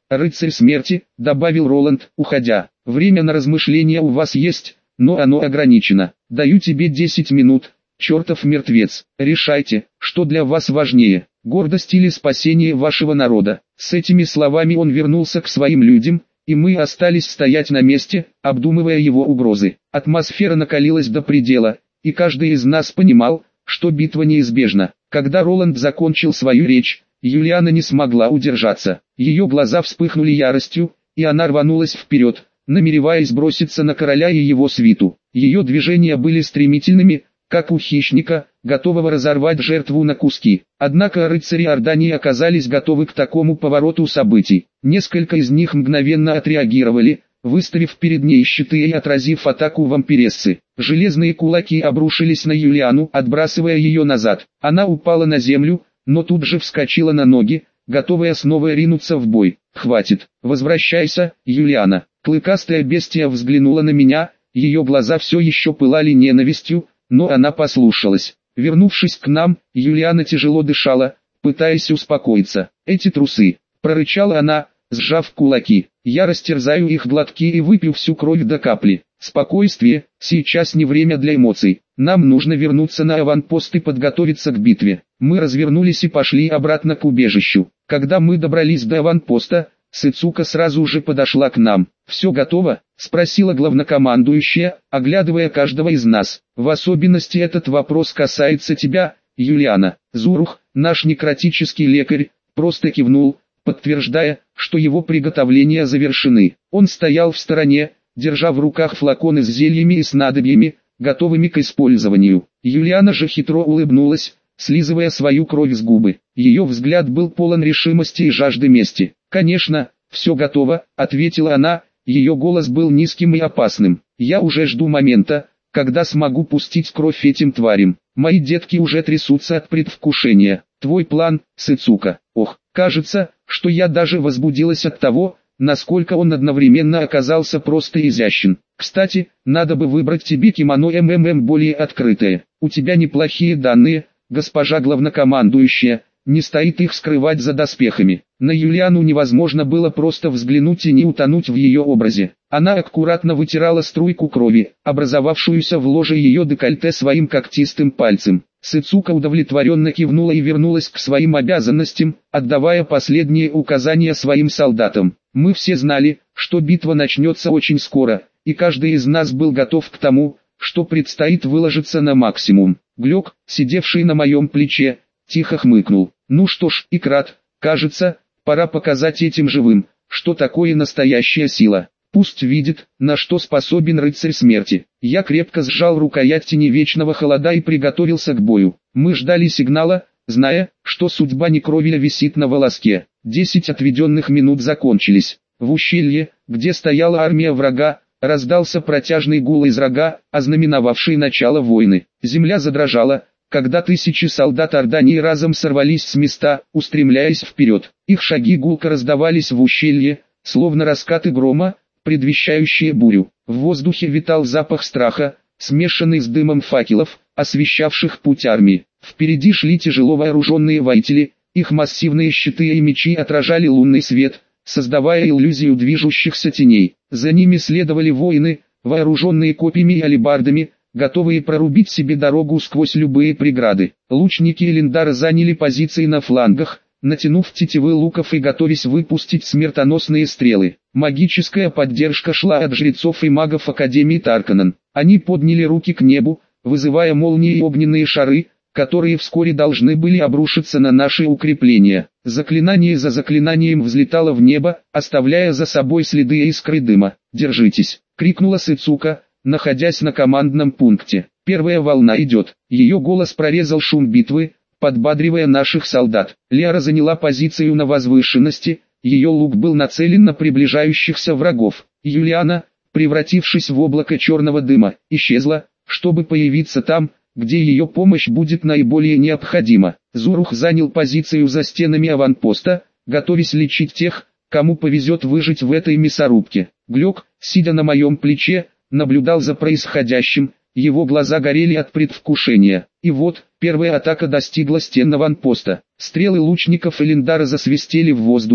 рыцарь смерти», — добавил Роланд, уходя. «Время на размышления у вас есть, но оно ограничено. Даю тебе десять минут, чертов мертвец. Решайте, что для вас важнее, гордость или спасение вашего народа». С этими словами он вернулся к своим людям, и мы остались стоять на месте, обдумывая его угрозы. Атмосфера накалилась до предела, и каждый из нас понимал, что битва неизбежна. Когда Роланд закончил свою речь, Юлиана не смогла удержаться. Ее глаза вспыхнули яростью, и она рванулась вперед, намереваясь броситься на короля и его свиту. Ее движения были стремительными, как у хищника, готового разорвать жертву на куски. Однако рыцари Ордании оказались готовы к такому повороту событий. Несколько из них мгновенно отреагировали, выставив перед ней щиты и отразив атаку вампирессы. Железные кулаки обрушились на Юлиану, отбрасывая ее назад. Она упала на землю, но тут же вскочила на ноги, готовая снова ринуться в бой. «Хватит, возвращайся, Юлиана». Клыкастая бестия взглянула на меня, ее глаза все еще пылали ненавистью, но она послушалась. Вернувшись к нам, Юлиана тяжело дышала, пытаясь успокоиться. «Эти трусы», — прорычала она, сжав кулаки. «Я растерзаю их глотки и выпью всю кровь до капли». «Спокойствие, сейчас не время для эмоций. Нам нужно вернуться на аванпост и подготовиться к битве». Мы развернулись и пошли обратно к убежищу. Когда мы добрались до аванпоста, Сыцука сразу же подошла к нам. «Все готово?» — спросила главнокомандующая, оглядывая каждого из нас. «В особенности этот вопрос касается тебя, Юлиана». Зурух, наш некротический лекарь, просто кивнул, подтверждая, что его приготовления завершены. Он стоял в стороне, держа в руках флаконы с зельями и снадобьями, готовыми к использованию. Юлиана же хитро улыбнулась, слизывая свою кровь с губы. Ее взгляд был полон решимости и жажды мести. «Конечно, все готово», — ответила она, ее голос был низким и опасным. «Я уже жду момента, когда смогу пустить кровь этим тварям. Мои детки уже трясутся от предвкушения. Твой план, Сыцука». Ох, кажется, что я даже возбудилась от того, насколько он одновременно оказался просто изящен. «Кстати, надо бы выбрать тебе кимоно МММ более открытое. У тебя неплохие данные, госпожа главнокомандующая, не стоит их скрывать за доспехами». На Юлиану невозможно было просто взглянуть и не утонуть в ее образе. Она аккуратно вытирала струйку крови, образовавшуюся в ложе ее декольте своим когтистым пальцем. Сыцука удовлетворенно кивнула и вернулась к своим обязанностям, отдавая последние указания своим солдатам. Мы все знали, что битва начнется очень скоро, и каждый из нас был готов к тому, что предстоит выложиться на максимум. Глёк, сидевший на моем плече, тихо хмыкнул. «Ну что ж, Икрат, кажется, пора показать этим живым, что такое настоящая сила. Пусть видит, на что способен рыцарь смерти». Я крепко сжал рукоять тени вечного холода и приготовился к бою. Мы ждали сигнала, зная, что судьба Некровиля висит на волоске. Десять отведенных минут закончились. В ущелье, где стояла армия врага, раздался протяжный гул из рога, ознаменовавший начало войны. Земля задрожала, когда тысячи солдат Ордании разом сорвались с места, устремляясь вперед. Их шаги гулко раздавались в ущелье, словно раскаты грома, предвещающие бурю. В воздухе витал запах страха, смешанный с дымом факелов, освещавших путь армии. Впереди шли тяжело вооруженные воители, их массивные щиты и мечи отражали лунный свет, создавая иллюзию движущихся теней. За ними следовали воины, вооруженные копьями и алебардами, готовые прорубить себе дорогу сквозь любые преграды. Лучники Элендара заняли позиции на флангах, натянув тетивы луков и готовясь выпустить смертоносные стрелы. Магическая поддержка шла от жрецов и магов Академии Тарканан. Они подняли руки к небу, вызывая молнии и огненные шары, которые вскоре должны были обрушиться на наши укрепления. Заклинание за заклинанием взлетало в небо, оставляя за собой следы искры дыма. «Держитесь!» — крикнула Сыцука, находясь на командном пункте. «Первая волна идет». Ее голос прорезал шум битвы, подбадривая наших солдат. Лиара заняла позицию на возвышенности, ее лук был нацелен на приближающихся врагов. Юлиана, превратившись в облако черного дыма, исчезла, чтобы появиться там, где ее помощь будет наиболее необходима. Зурух занял позицию за стенами аванпоста, готовясь лечить тех, кому повезет выжить в этой мясорубке. Глёк, сидя на моем плече, наблюдал за происходящим, его глаза горели от предвкушения. И вот, первая атака достигла стен аванпоста. Стрелы лучников Элендара засвистели в воздухе,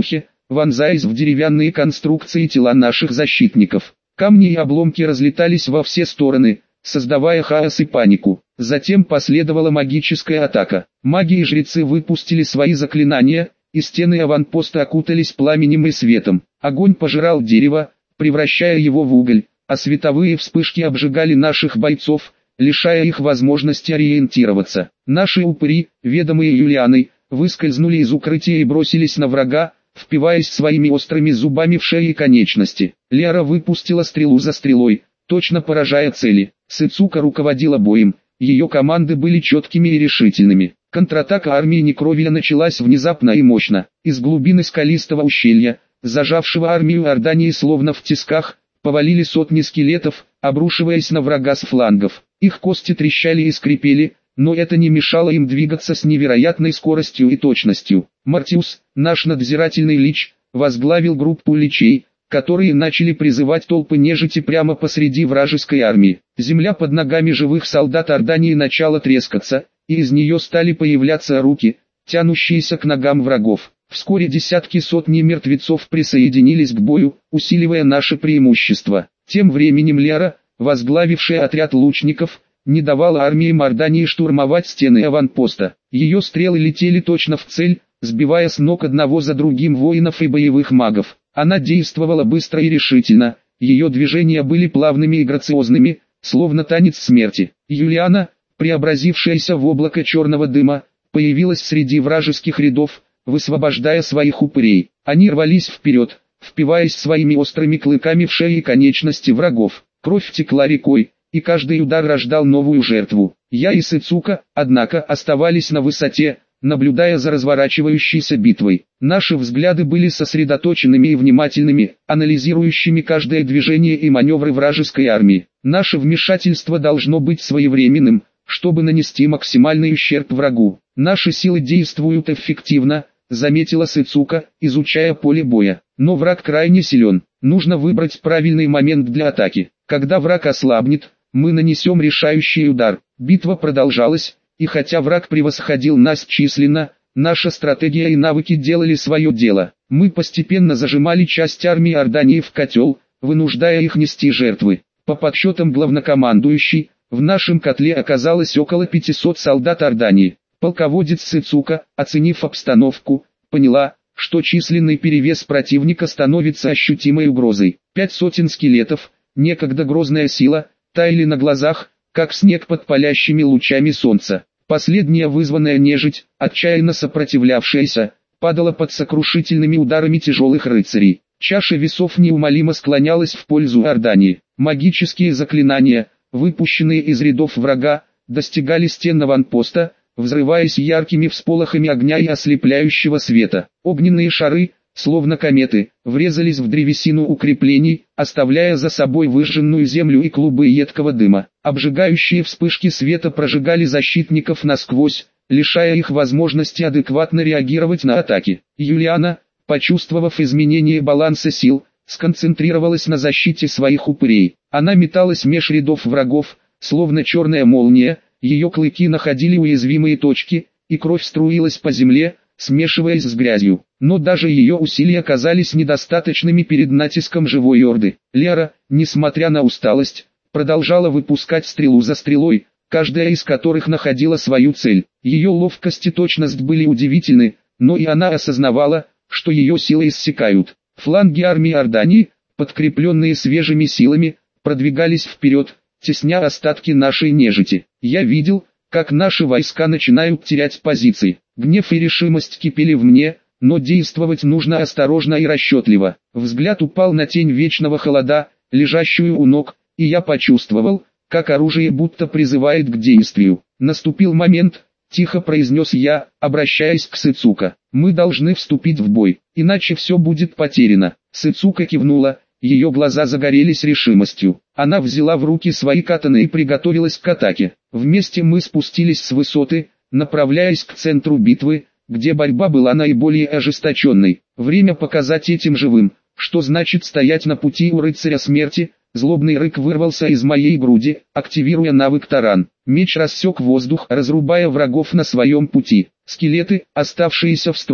вонзаясь в деревянные конструкции тела наших защитников. Камни и обломки разлетались во все стороны, создавая хаос и панику. Затем последовала магическая атака. Маги и жрецы выпустили свои заклинания, и стены аванпоста окутались пламенем и светом. Огонь пожирал дерево, превращая его в уголь, а световые вспышки обжигали наших бойцов, лишая их возможности ориентироваться. Наши упыри, ведомые Юлианой, выскользнули из укрытия и бросились на врага, впиваясь своими острыми зубами в шею и конечности. Лера выпустила стрелу за стрелой, точно поражая цели. Сыцука руководила боем, ее команды были четкими и решительными. Контратака армии Некровия началась внезапно и мощно. Из глубины скалистого ущелья, зажавшего армию Ордании словно в тисках, повалили сотни скелетов, обрушиваясь на врага с флангов. Их кости трещали и скрипели, но это не мешало им двигаться с невероятной скоростью и точностью. Мартиус, наш надзирательный лич, возглавил группу личей, которые начали призывать толпы нежити прямо посреди вражеской армии. Земля под ногами живых солдат Ордании начала трескаться, и из нее стали появляться руки, тянущиеся к ногам врагов. Вскоре десятки сотни мертвецов присоединились к бою, усиливая наше преимущество. Тем временем Лера, возглавившая отряд лучников, не давала армии Ордании штурмовать стены аванпоста. Ее стрелы летели точно в цель, сбивая с ног одного за другим воинов и боевых магов. Она действовала быстро и решительно, ее движения были плавными и грациозными, словно танец смерти. Юлиана, преобразившаяся в облако черного дыма, появилась среди вражеских рядов, высвобождая своих упырей. Они рвались вперед, впиваясь своими острыми клыками в шеи и конечности врагов. Кровь текла рекой, и каждый удар рождал новую жертву. Я и Сыцука, однако, оставались на высоте, наблюдая за разворачивающейся битвой. Наши взгляды были сосредоточенными и внимательными, анализирующими каждое движение и маневры вражеской армии. Наше вмешательство должно быть своевременным, чтобы нанести максимальный ущерб врагу. Наши силы действуют эффективно, заметила Сыцука, изучая поле боя. Но враг крайне силен, нужно выбрать правильный момент для атаки. Когда враг ослабнет, мы нанесем решающий удар. Битва продолжалась, и хотя враг превосходил нас численно, наша стратегия и навыки делали свое дело. Мы постепенно зажимали часть армии Ордании в котел, вынуждая их нести жертвы. По подсчетам главнокомандующий, в нашем котле оказалось около пятисот солдат Ордании. Полководец Сыцука, оценив обстановку, поняла, что численный перевес противника становится ощутимой угрозой. Пять сотен скелетов, некогда грозная сила, таяли на глазах, как снег под палящими лучами солнца. Последняя вызванная нежить, отчаянно сопротивлявшаяся, падала под сокрушительными ударами тяжелых рыцарей. Чаша весов неумолимо склонялась в пользу Ордании. Магические заклинания, выпущенные из рядов врага, достигали стен аванпоста, взрываясь яркими всполохами огня и ослепляющего света. Огненные шары, словно кометы, врезались в древесину укреплений, оставляя за собой выжженную землю и клубы едкого дыма. Обжигающие вспышки света прожигали защитников насквозь, лишая их возможности адекватно реагировать на атаки. Юлиана, почувствовав изменение баланса сил, сконцентрировалась на защите своих упырей. Она металась меж рядов врагов, словно черная молния, ее клыки находили уязвимые точки, и кровь струилась по земле, смешиваясь с грязью. Но даже ее усилия оказались недостаточными перед натиском живой орды. Лера, несмотря на усталость, продолжала выпускать стрелу за стрелой, каждая из которых находила свою цель. Ее ловкость и точность были удивительны, но и она осознавала, что ее силы иссякают. Фланги армии Ордании, подкрепленные свежими силами, продвигались вперед, тесня остатки нашей нежити. Я видел, как наши войска начинают терять позиции. Гнев и решимость кипели в мне, но действовать нужно осторожно и расчетливо. Взгляд упал на тень вечного холода, лежащую у ног, и я почувствовал, как оружие будто призывает к действию. Наступил момент, тихо произнес я, обращаясь к Сыцука. Мы должны вступить в бой, иначе все будет потеряно. Сыцука кивнула, ее глаза загорелись решимостью. Она взяла в руки свои катаны и приготовилась к атаке. Вместе мы спустились с высоты, направляясь к центру битвы, где борьба была наиболее ожесточенной. Время показать этим живым, что значит стоять на пути у рыцаря смерти. Злобный рык вырвался из моей груди, активируя навык таран. Меч рассек воздух, разрубая врагов на своем пути. Скелеты, оставшиеся в строю,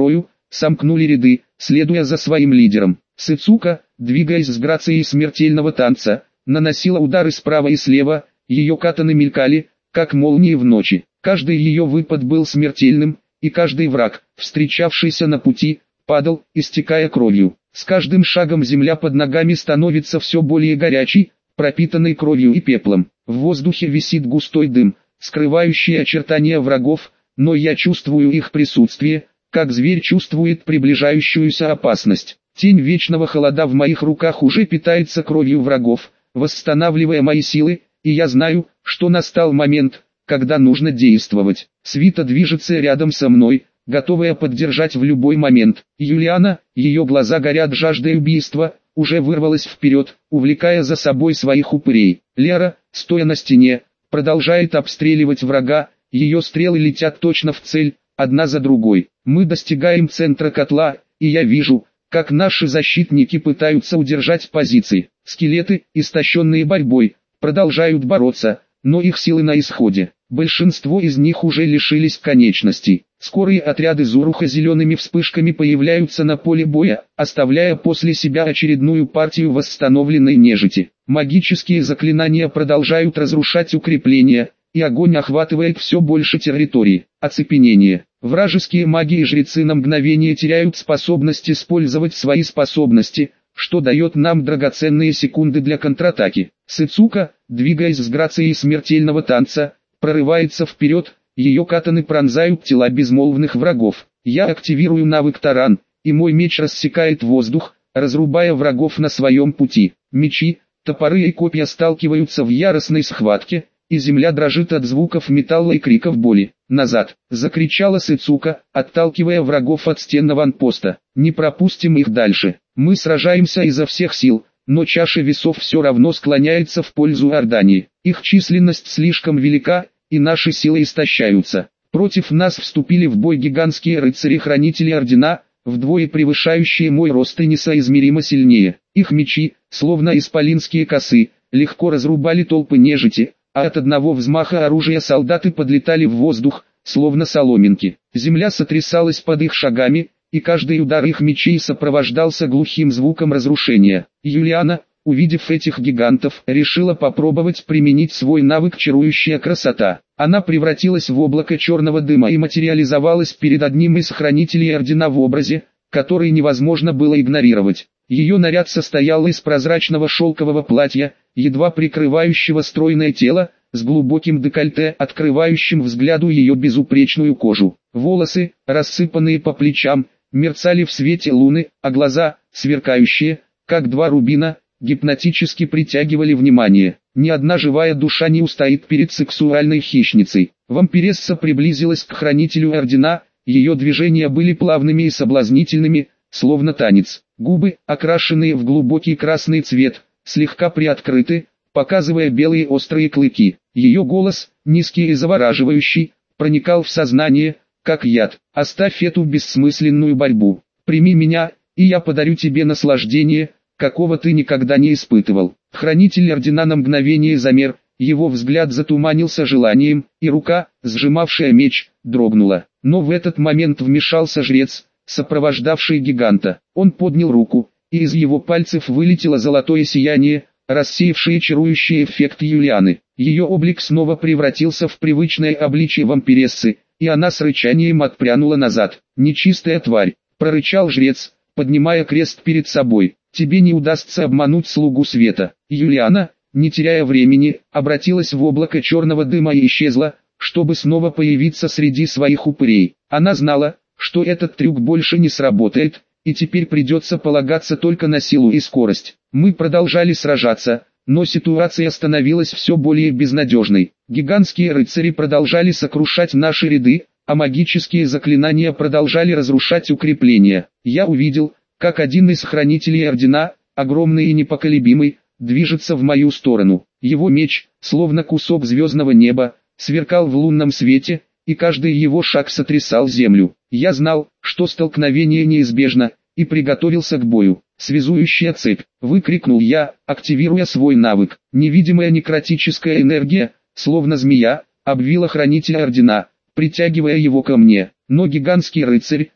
сомкнули ряды, следуя за своим лидером. Сэцука, двигаясь с грацией смертельного танца, наносила удары справа и слева, ее катаны мелькали, как молнии в ночи. Каждый ее выпад был смертельным, и каждый враг, встречавшийся на пути, падал, истекая кровью. С каждым шагом земля под ногами становится все более горячей, пропитанной кровью и пеплом. В воздухе висит густой дым, скрывающий очертания врагов, но я чувствую их присутствие, как зверь чувствует приближающуюся опасность. Тень вечного холода в моих руках уже питается кровью врагов, восстанавливая мои силы, и я знаю, что настал момент, когда нужно действовать. Свита движется рядом со мной, готовая поддержать в любой момент. Юлиана, ее глаза горят жаждой убийства, уже вырвалась вперед, увлекая за собой своих упырей. Лера, стоя на стене, продолжает обстреливать врага, ее стрелы летят точно в цель, одна за другой. Мы достигаем центра котла, и я вижу, как наши защитники пытаются удержать позиции. Скелеты, истощенные борьбой, продолжают бороться, но их силы на исходе. Большинство из них уже лишились конечностей. Скорые отряды Зуруха зелеными вспышками появляются на поле боя, оставляя после себя очередную партию восстановленной нежити. Магические заклинания продолжают разрушать укрепления, и огонь охватывает все больше территории. Оцепенение. Вражеские маги и жрецы на мгновение теряют способность использовать свои способности, что дает нам драгоценные секунды для контратаки. Сэцука, двигаясь с грацией смертельного танца, прорывается вперед, ее катаны пронзают тела безмолвных врагов. Я активирую навык таран, и мой меч рассекает воздух, разрубая врагов на своем пути. Мечи, топоры и копья сталкиваются в яростной схватке, и земля дрожит от звуков металла и криков боли. «Назад!» — закричала Сэцука, отталкивая врагов от стен аванпоста. «Не пропустим их дальше. Мы сражаемся изо всех сил, но чаша весов все равно склоняется в пользу Ордании. Их численность слишком велика, и наши силы истощаются. Против нас вступили в бой гигантские рыцари-хранители Ордена, вдвое превышающие мой рост и несоизмеримо сильнее. Их мечи, словно исполинские косы, легко разрубали толпы нежити, а от одного взмаха оружия солдаты подлетали в воздух, словно соломинки. Земля сотрясалась под их шагами, и каждый удар их мечей сопровождался глухим звуком разрушения. Юлиана, увидев этих гигантов, решила попробовать применить свой навык «Чарующая красота». Она превратилась в облако черного дыма и материализовалась перед одним из хранителей Ордена в образе, который невозможно было игнорировать. Ее наряд состоял из прозрачного шелкового платья, едва прикрывающего стройное тело, с глубоким декольте, открывающим взгляду ее безупречную кожу. Волосы, рассыпанные по плечам, мерцали в свете луны, а глаза, сверкающие, как два рубина, гипнотически притягивали внимание. Ни одна живая душа не устоит перед сексуальной хищницей. Вампиресса приблизилась к хранителю Ордена, ее движения были плавными и соблазнительными, словно танец. Губы, окрашенные в глубокий красный цвет, слегка приоткрыты, показывая белые острые клыки. Ее голос, низкий и завораживающий, проникал в сознание, как яд. «Оставь эту бессмысленную борьбу. Прими меня, и я подарю тебе наслаждение, какого ты никогда не испытывал». Хранитель Ордена на мгновение замер, его взгляд затуманился желанием, и рука, сжимавшая меч, дрогнула. Но в этот момент вмешался жрец, сопровождавший гиганта. Он поднял руку, и из его пальцев вылетело золотое сияние, рассеявшее чарующий эффект Юлианы. Ее облик снова превратился в привычное обличие вампирессы, и она с рычанием отпрянула назад. «Нечистая тварь!» — прорычал жрец, поднимая крест перед собой. «Тебе не удастся обмануть слугу света». Юлиана, не теряя времени, обратилась в облако черного дыма и исчезла, чтобы снова появиться среди своих упырей. Она знала, что этот трюк больше не сработает, и теперь придется полагаться только на силу и скорость. Мы продолжали сражаться, но ситуация становилась все более безнадежной. Гигантские рыцари продолжали сокрушать наши ряды, а магические заклинания продолжали разрушать укрепления. Я увидел, как один из хранителей Ордена, огромный и непоколебимый, движется в мою сторону. Его меч, словно кусок звездного неба, сверкал в лунном свете, и каждый его шаг сотрясал землю. Я знал, что столкновение неизбежно, и приготовился к бою. «Связующая цепь!» — выкрикнул я, активируя свой навык. Невидимая некротическая энергия, словно змея, обвила хранителя Ордена, притягивая его ко мне. Но гигантский рыцарь,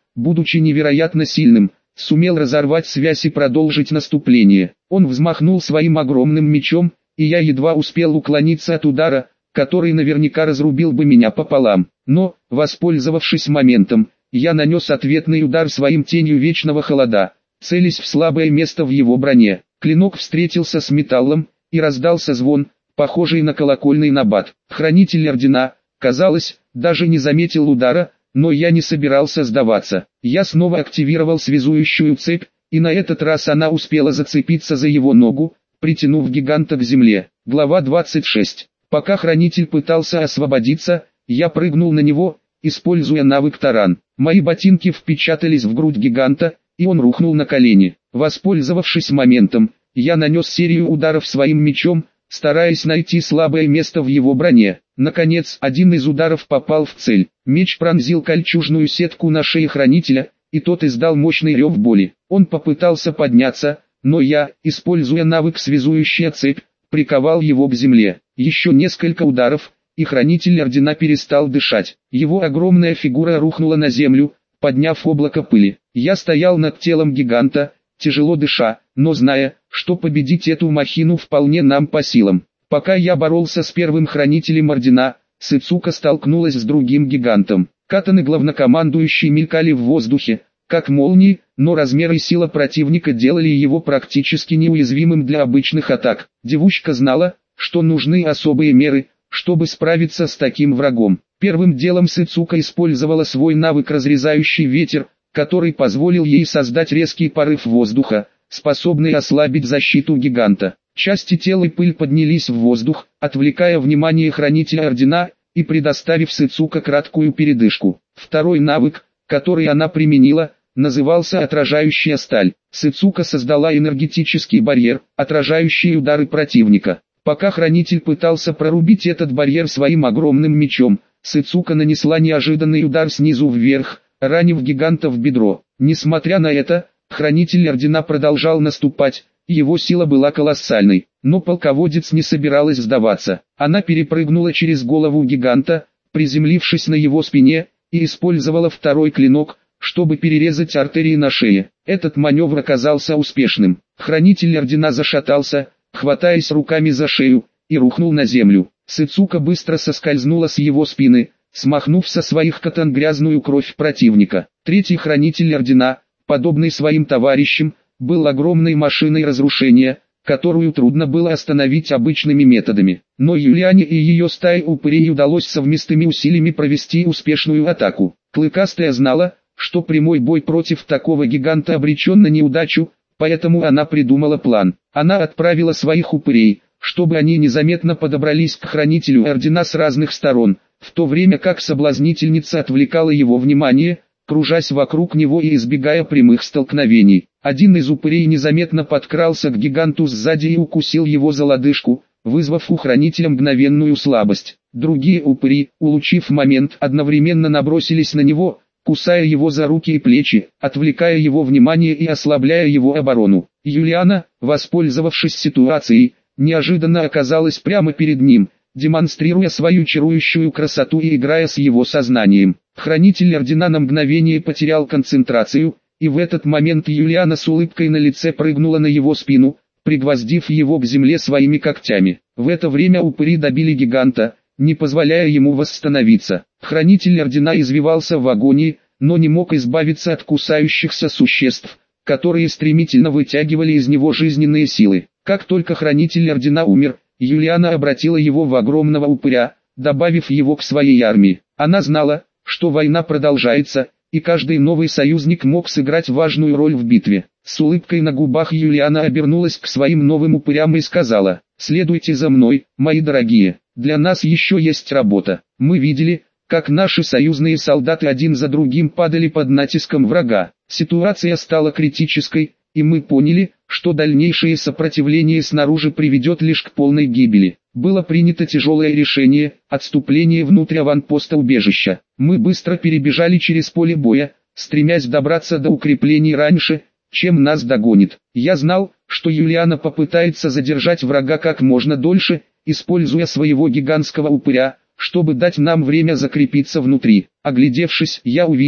будучи невероятно сильным, сумел разорвать связь и продолжить наступление. Он взмахнул своим огромным мечом, и я едва успел уклониться от удара, который наверняка разрубил бы меня пополам. Но, воспользовавшись моментом, я нанес ответный удар своим тенью вечного холода, целясь в слабое место в его броне. Клинок встретился с металлом, и раздался звон, похожий на колокольный набат. Хранитель Ордена, казалось, даже не заметил удара, но я не собирался сдаваться. Я снова активировал связующую цепь, и на этот раз она успела зацепиться за его ногу, притянув гиганта к земле. Глава двадцать шесть. Пока хранитель пытался освободиться, я прыгнул на него, используя навык таран. Мои ботинки впечатались в грудь гиганта, и он рухнул на колени. Воспользовавшись моментом, я нанес серию ударов своим мечом, стараясь найти слабое место в его броне. Наконец, один из ударов попал в цель. Меч пронзил кольчужную сетку на шее хранителя, и тот издал мощный рев боли. Он попытался подняться, но я, используя навык связующая цепь, приковал его к земле. Еще несколько ударов, и хранитель Ордена перестал дышать. Его огромная фигура рухнула на землю, подняв облако пыли. Я стоял над телом гиганта, тяжело дыша, но зная, что победить эту махину вполне нам по силам. Пока я боролся с первым хранителем Ордена, Сэцука столкнулась с другим гигантом. Катаны главнокомандующий мелькали в воздухе, как молнии, но размер и сила противника делали его практически неуязвимым для обычных атак. Девушка знала, что нужны особые меры, чтобы справиться с таким врагом. Первым делом Сэцука использовала свой навык разрезающий ветер, который позволил ей создать резкий порыв воздуха, способный ослабить защиту гиганта. Части тела и пыль поднялись в воздух, отвлекая внимание хранителя Ордена и предоставив Сэцука краткую передышку. Второй навык, который она применила, назывался отражающая сталь. Сэцука создала энергетический барьер, отражающий удары противника. Пока хранитель пытался прорубить этот барьер своим огромным мечом, Сэцука нанесла неожиданный удар снизу вверх, ранив гиганта в бедро. Несмотря на это, хранитель Ордена продолжал наступать, его сила была колоссальной, но полководец не собиралась сдаваться. Она перепрыгнула через голову гиганта, приземлившись на его спине, и использовала второй клинок, чтобы перерезать артерии на шее. Этот маневр оказался успешным. Хранитель Ордена зашатался, хватаясь руками за шею, и рухнул на землю. Сэцука быстро соскользнула с его спины, смахнув со своих катан грязную кровь противника. Третий хранитель Ордена, подобный своим товарищам, был огромной машиной разрушения, которую трудно было остановить обычными методами. Но Юлиане и ее стае упырей удалось совместными усилиями провести успешную атаку. Клыкастая знала, что прямой бой против такого гиганта обречен на неудачу, поэтому она придумала план. Она отправила своих упырей, чтобы они незаметно подобрались к хранителю Ордена с разных сторон, в то время как соблазнительница отвлекала его внимание, кружась вокруг него и избегая прямых столкновений. Один из упырей незаметно подкрался к гиганту сзади и укусил его за лодыжку, вызвав у хранителя мгновенную слабость. Другие упыри, улучив момент, одновременно набросились на него, кусая его за руки и плечи, отвлекая его внимание и ослабляя его оборону. Юлиана, воспользовавшись ситуацией, неожиданно оказалась прямо перед ним, демонстрируя свою чарующую красоту и играя с его сознанием. Хранитель Ордена на мгновение потерял концентрацию, и в этот момент Юлиана с улыбкой на лице прыгнула на его спину, пригвоздив его к земле своими когтями. В это время упыри добили гиганта, не позволяя ему восстановиться. Хранитель Ордена извивался в агонии, но не мог избавиться от кусающихся существ, которые стремительно вытягивали из него жизненные силы. Как только Хранитель Ордена умер, Юлиана обратила его в огромного упыря, добавив его к своей армии. Она знала, что война продолжается, и каждый новый союзник мог сыграть важную роль в битве. С улыбкой на губах Юлиана обернулась к своим новым упырям и сказала: «Следуйте за мной, мои дорогие, для нас еще есть работа. Мы видели, как наши союзные солдаты один за другим падали под натиском врага. Ситуация стала критической, и мы поняли, что дальнейшее сопротивление снаружи приведет лишь к полной гибели. Было принято тяжелое решение – отступление внутрь аванпоста убежища. Мы быстро перебежали через поле боя, стремясь добраться до укреплений раньше, чем нас догонит. Я знал, что Юлиана попытается задержать врага как можно дольше, используя своего гигантского упыря, чтобы дать нам время закрепиться внутри. Оглядевшись, я увидел,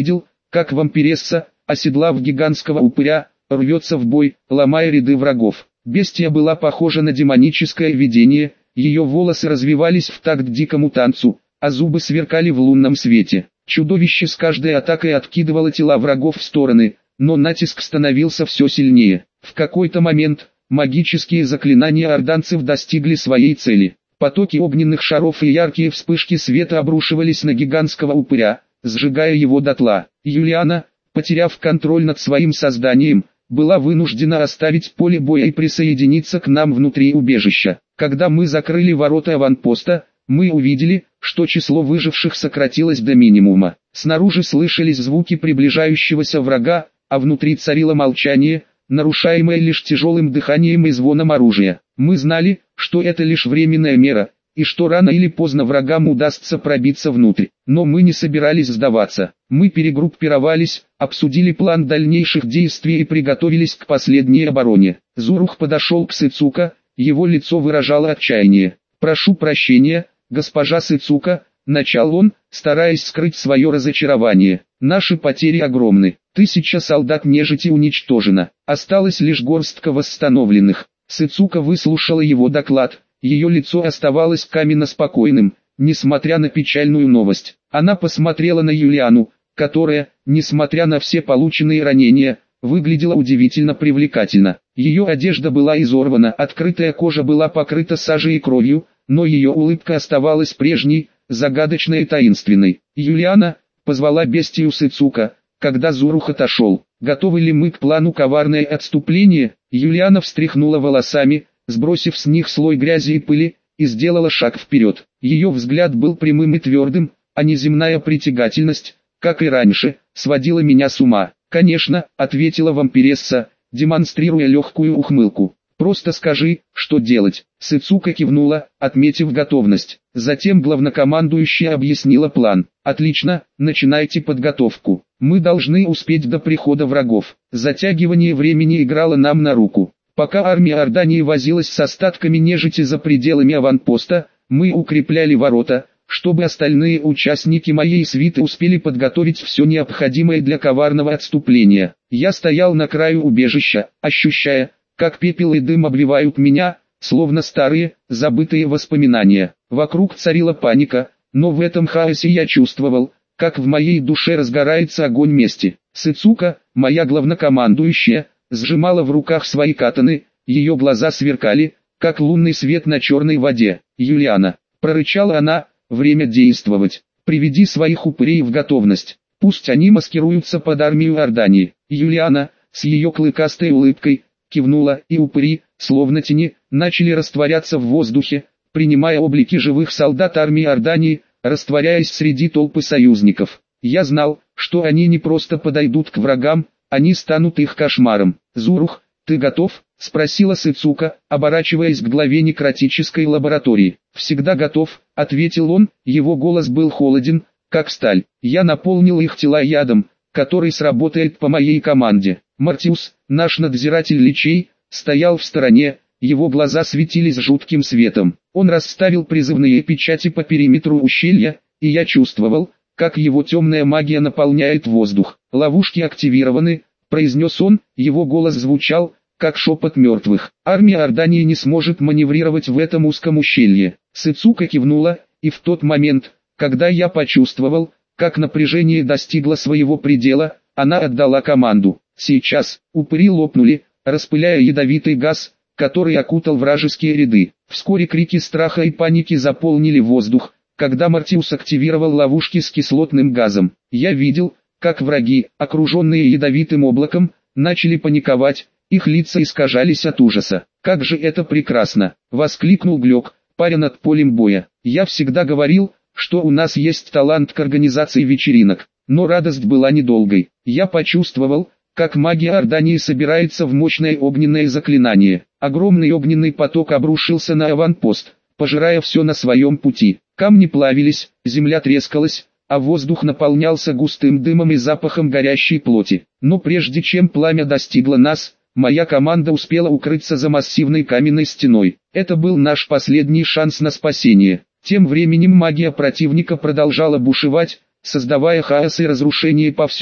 как вампиресса, оседлав гигантского упыря, рвется в бой, ломая ряды врагов. Бестия была похожа на демоническое видение, ее волосы развивались в такт дикому танцу, а зубы сверкали в лунном свете. Чудовище с каждой атакой откидывало тела врагов в стороны, но натиск становился все сильнее. В какой-то момент магические заклинания орданцев достигли своей цели. Потоки огненных шаров и яркие вспышки света обрушивались на гигантского упыря, сжигая его дотла. Юлиана, потеряв контроль над своим созданием, была вынуждена оставить поле боя и присоединиться к нам внутри убежища. Когда мы закрыли ворота аванпоста, мы увидели, что число выживших сократилось до минимума. Снаружи слышались звуки приближающегося врага, а внутри царило молчание, нарушаемое лишь тяжелым дыханием и звоном оружия. Мы знали, что это лишь временная мера, и что рано или поздно врагам удастся пробиться внутрь. Но мы не собирались сдаваться. Мы перегруппировались, обсудили план дальнейших действий и приготовились к последней обороне. Зурух подошел к Сыцука, его лицо выражало отчаяние. «Прошу прощения, госпожа Сыцука», — начал он, стараясь скрыть свое разочарование. «Наши потери огромны. Тысяча солдат нежити уничтожено. Осталась лишь горстка восстановленных». Сыцука выслушала его доклад. Ее лицо оставалось каменно спокойным, несмотря на печальную новость. Она посмотрела на Юлиану, которая, несмотря на все полученные ранения, выглядела удивительно привлекательно. Ее одежда была изорвана, открытая кожа была покрыта сажей и кровью, но ее улыбка оставалась прежней, загадочной и таинственной. «Юлиана», — позвала бестию Сыцука, когда Зурух отошел. «Готовы ли мы к плану коварное отступление?» Юлиана встряхнула волосами, сбросив с них слой грязи и пыли, и сделала шаг вперед. Ее взгляд был прямым и твердым, а неземная притягательность, как и раньше, сводила меня с ума. «Конечно», — ответила вампиресса, демонстрируя легкую ухмылку. «Просто скажи, что делать». Сыцука кивнула, отметив готовность. Затем главнокомандующая объяснила план. «Отлично, начинайте подготовку. Мы должны успеть до прихода врагов». Затягивание времени играло нам на руку. Пока армия Ордании возилась с остатками нежити за пределами аванпоста, мы укрепляли ворота, чтобы остальные участники моей свиты успели подготовить все необходимое для коварного отступления. Я стоял на краю убежища, ощущая, как пепел и дым обвивают меня, словно старые, забытые воспоминания. Вокруг царила паника, но в этом хаосе я чувствовал, как в моей душе разгорается огонь мести. Сыцука, моя главнокомандующая, сжимала в руках свои катаны, ее глаза сверкали, как лунный свет на черной воде. «Юлиана», — прорычала она, — «время действовать. Приведи своих упырей в готовность. Пусть они маскируются под армию Ордании». Юлиана, с ее клыкастой улыбкой, кивнула, и упыри, словно тени, начали растворяться в воздухе, принимая облики живых солдат армии Ордании, растворяясь среди толпы союзников. Я знал, что они не просто подойдут к врагам, они станут их кошмаром. «Зурух, ты готов?» — спросила Сыцука, оборачиваясь к главе некротической лаборатории. «Всегда готов», — ответил он, его голос был холоден, как сталь. «Я наполнил их тела ядом, который сработает по моей команде». Мартиус, наш надзиратель личей, стоял в стороне, его глаза светились жутким светом. Он расставил призывные печати по периметру ущелья, и я чувствовал, как его темная магия наполняет воздух. «Ловушки активированы», — произнес он, его голос звучал, как шепот мертвых. «Армия Ордании не сможет маневрировать в этом узком ущелье». Сыцука кивнула, и в тот момент, когда я почувствовал, как напряжение достигло своего предела, она отдала команду. Сейчас упыри лопнули, распыляя ядовитый газ, который окутал вражеские ряды. Вскоре крики страха и паники заполнили воздух, когда Мартиус активировал ловушки с кислотным газом. Я видел, как враги, окруженные ядовитым облаком, начали паниковать, их лица искажались от ужаса. «Как же это прекрасно!» — воскликнул Глёк, паря над полем боя. «Я всегда говорил, что у нас есть талант к организации вечеринок». Но радость была недолгой. Я почувствовал, как магия Ордании собирается в мощное огненное заклинание. Огромный огненный поток обрушился на аванпост, пожирая все на своем пути. Камни плавились, земля трескалась, а воздух наполнялся густым дымом и запахом горящей плоти. Но прежде чем пламя достигло нас, моя команда успела укрыться за массивной каменной стеной. Это был наш последний шанс на спасение. Тем временем магия противника продолжала бушевать, создавая хаос и разрушение повсюду.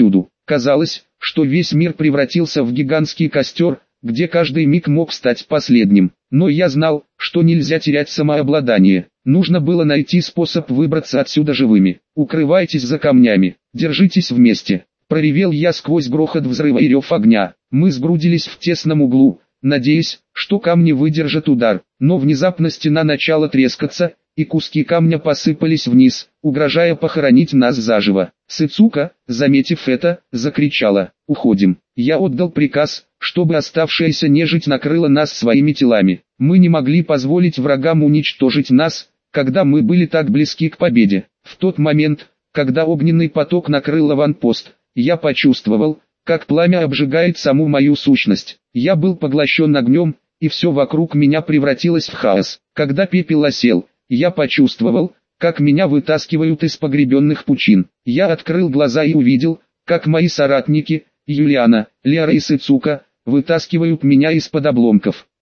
Казалось, что весь мир превратился в гигантский костер, где каждый миг мог стать последним. Но я знал, что нельзя терять самообладание. Нужно было найти способ выбраться отсюда живыми. «Укрывайтесь за камнями, держитесь вместе», — проревел я сквозь грохот взрыва и рев огня. Мы сгрудились в тесном углу, надеясь, что камни выдержат удар. Но внезапно стена начала трескаться, и куски камня посыпались вниз, угрожая похоронить нас заживо. Сыцука, заметив это, закричала: «Уходим!» Я отдал приказ, чтобы оставшаяся нежить накрыла нас своими телами. Мы не могли позволить врагам уничтожить нас, когда мы были так близки к победе. В тот момент, когда огненный поток накрыл аванпост, я почувствовал, как пламя обжигает саму мою сущность. Я был поглощен огнем, и все вокруг меня превратилось в хаос. Когда пепел осел, я почувствовал, как меня вытаскивают из погребенных пучин. Я открыл глаза и увидел, как мои соратники, Юлиана, Лера и Сыцука, вытаскивают меня из-под обломков.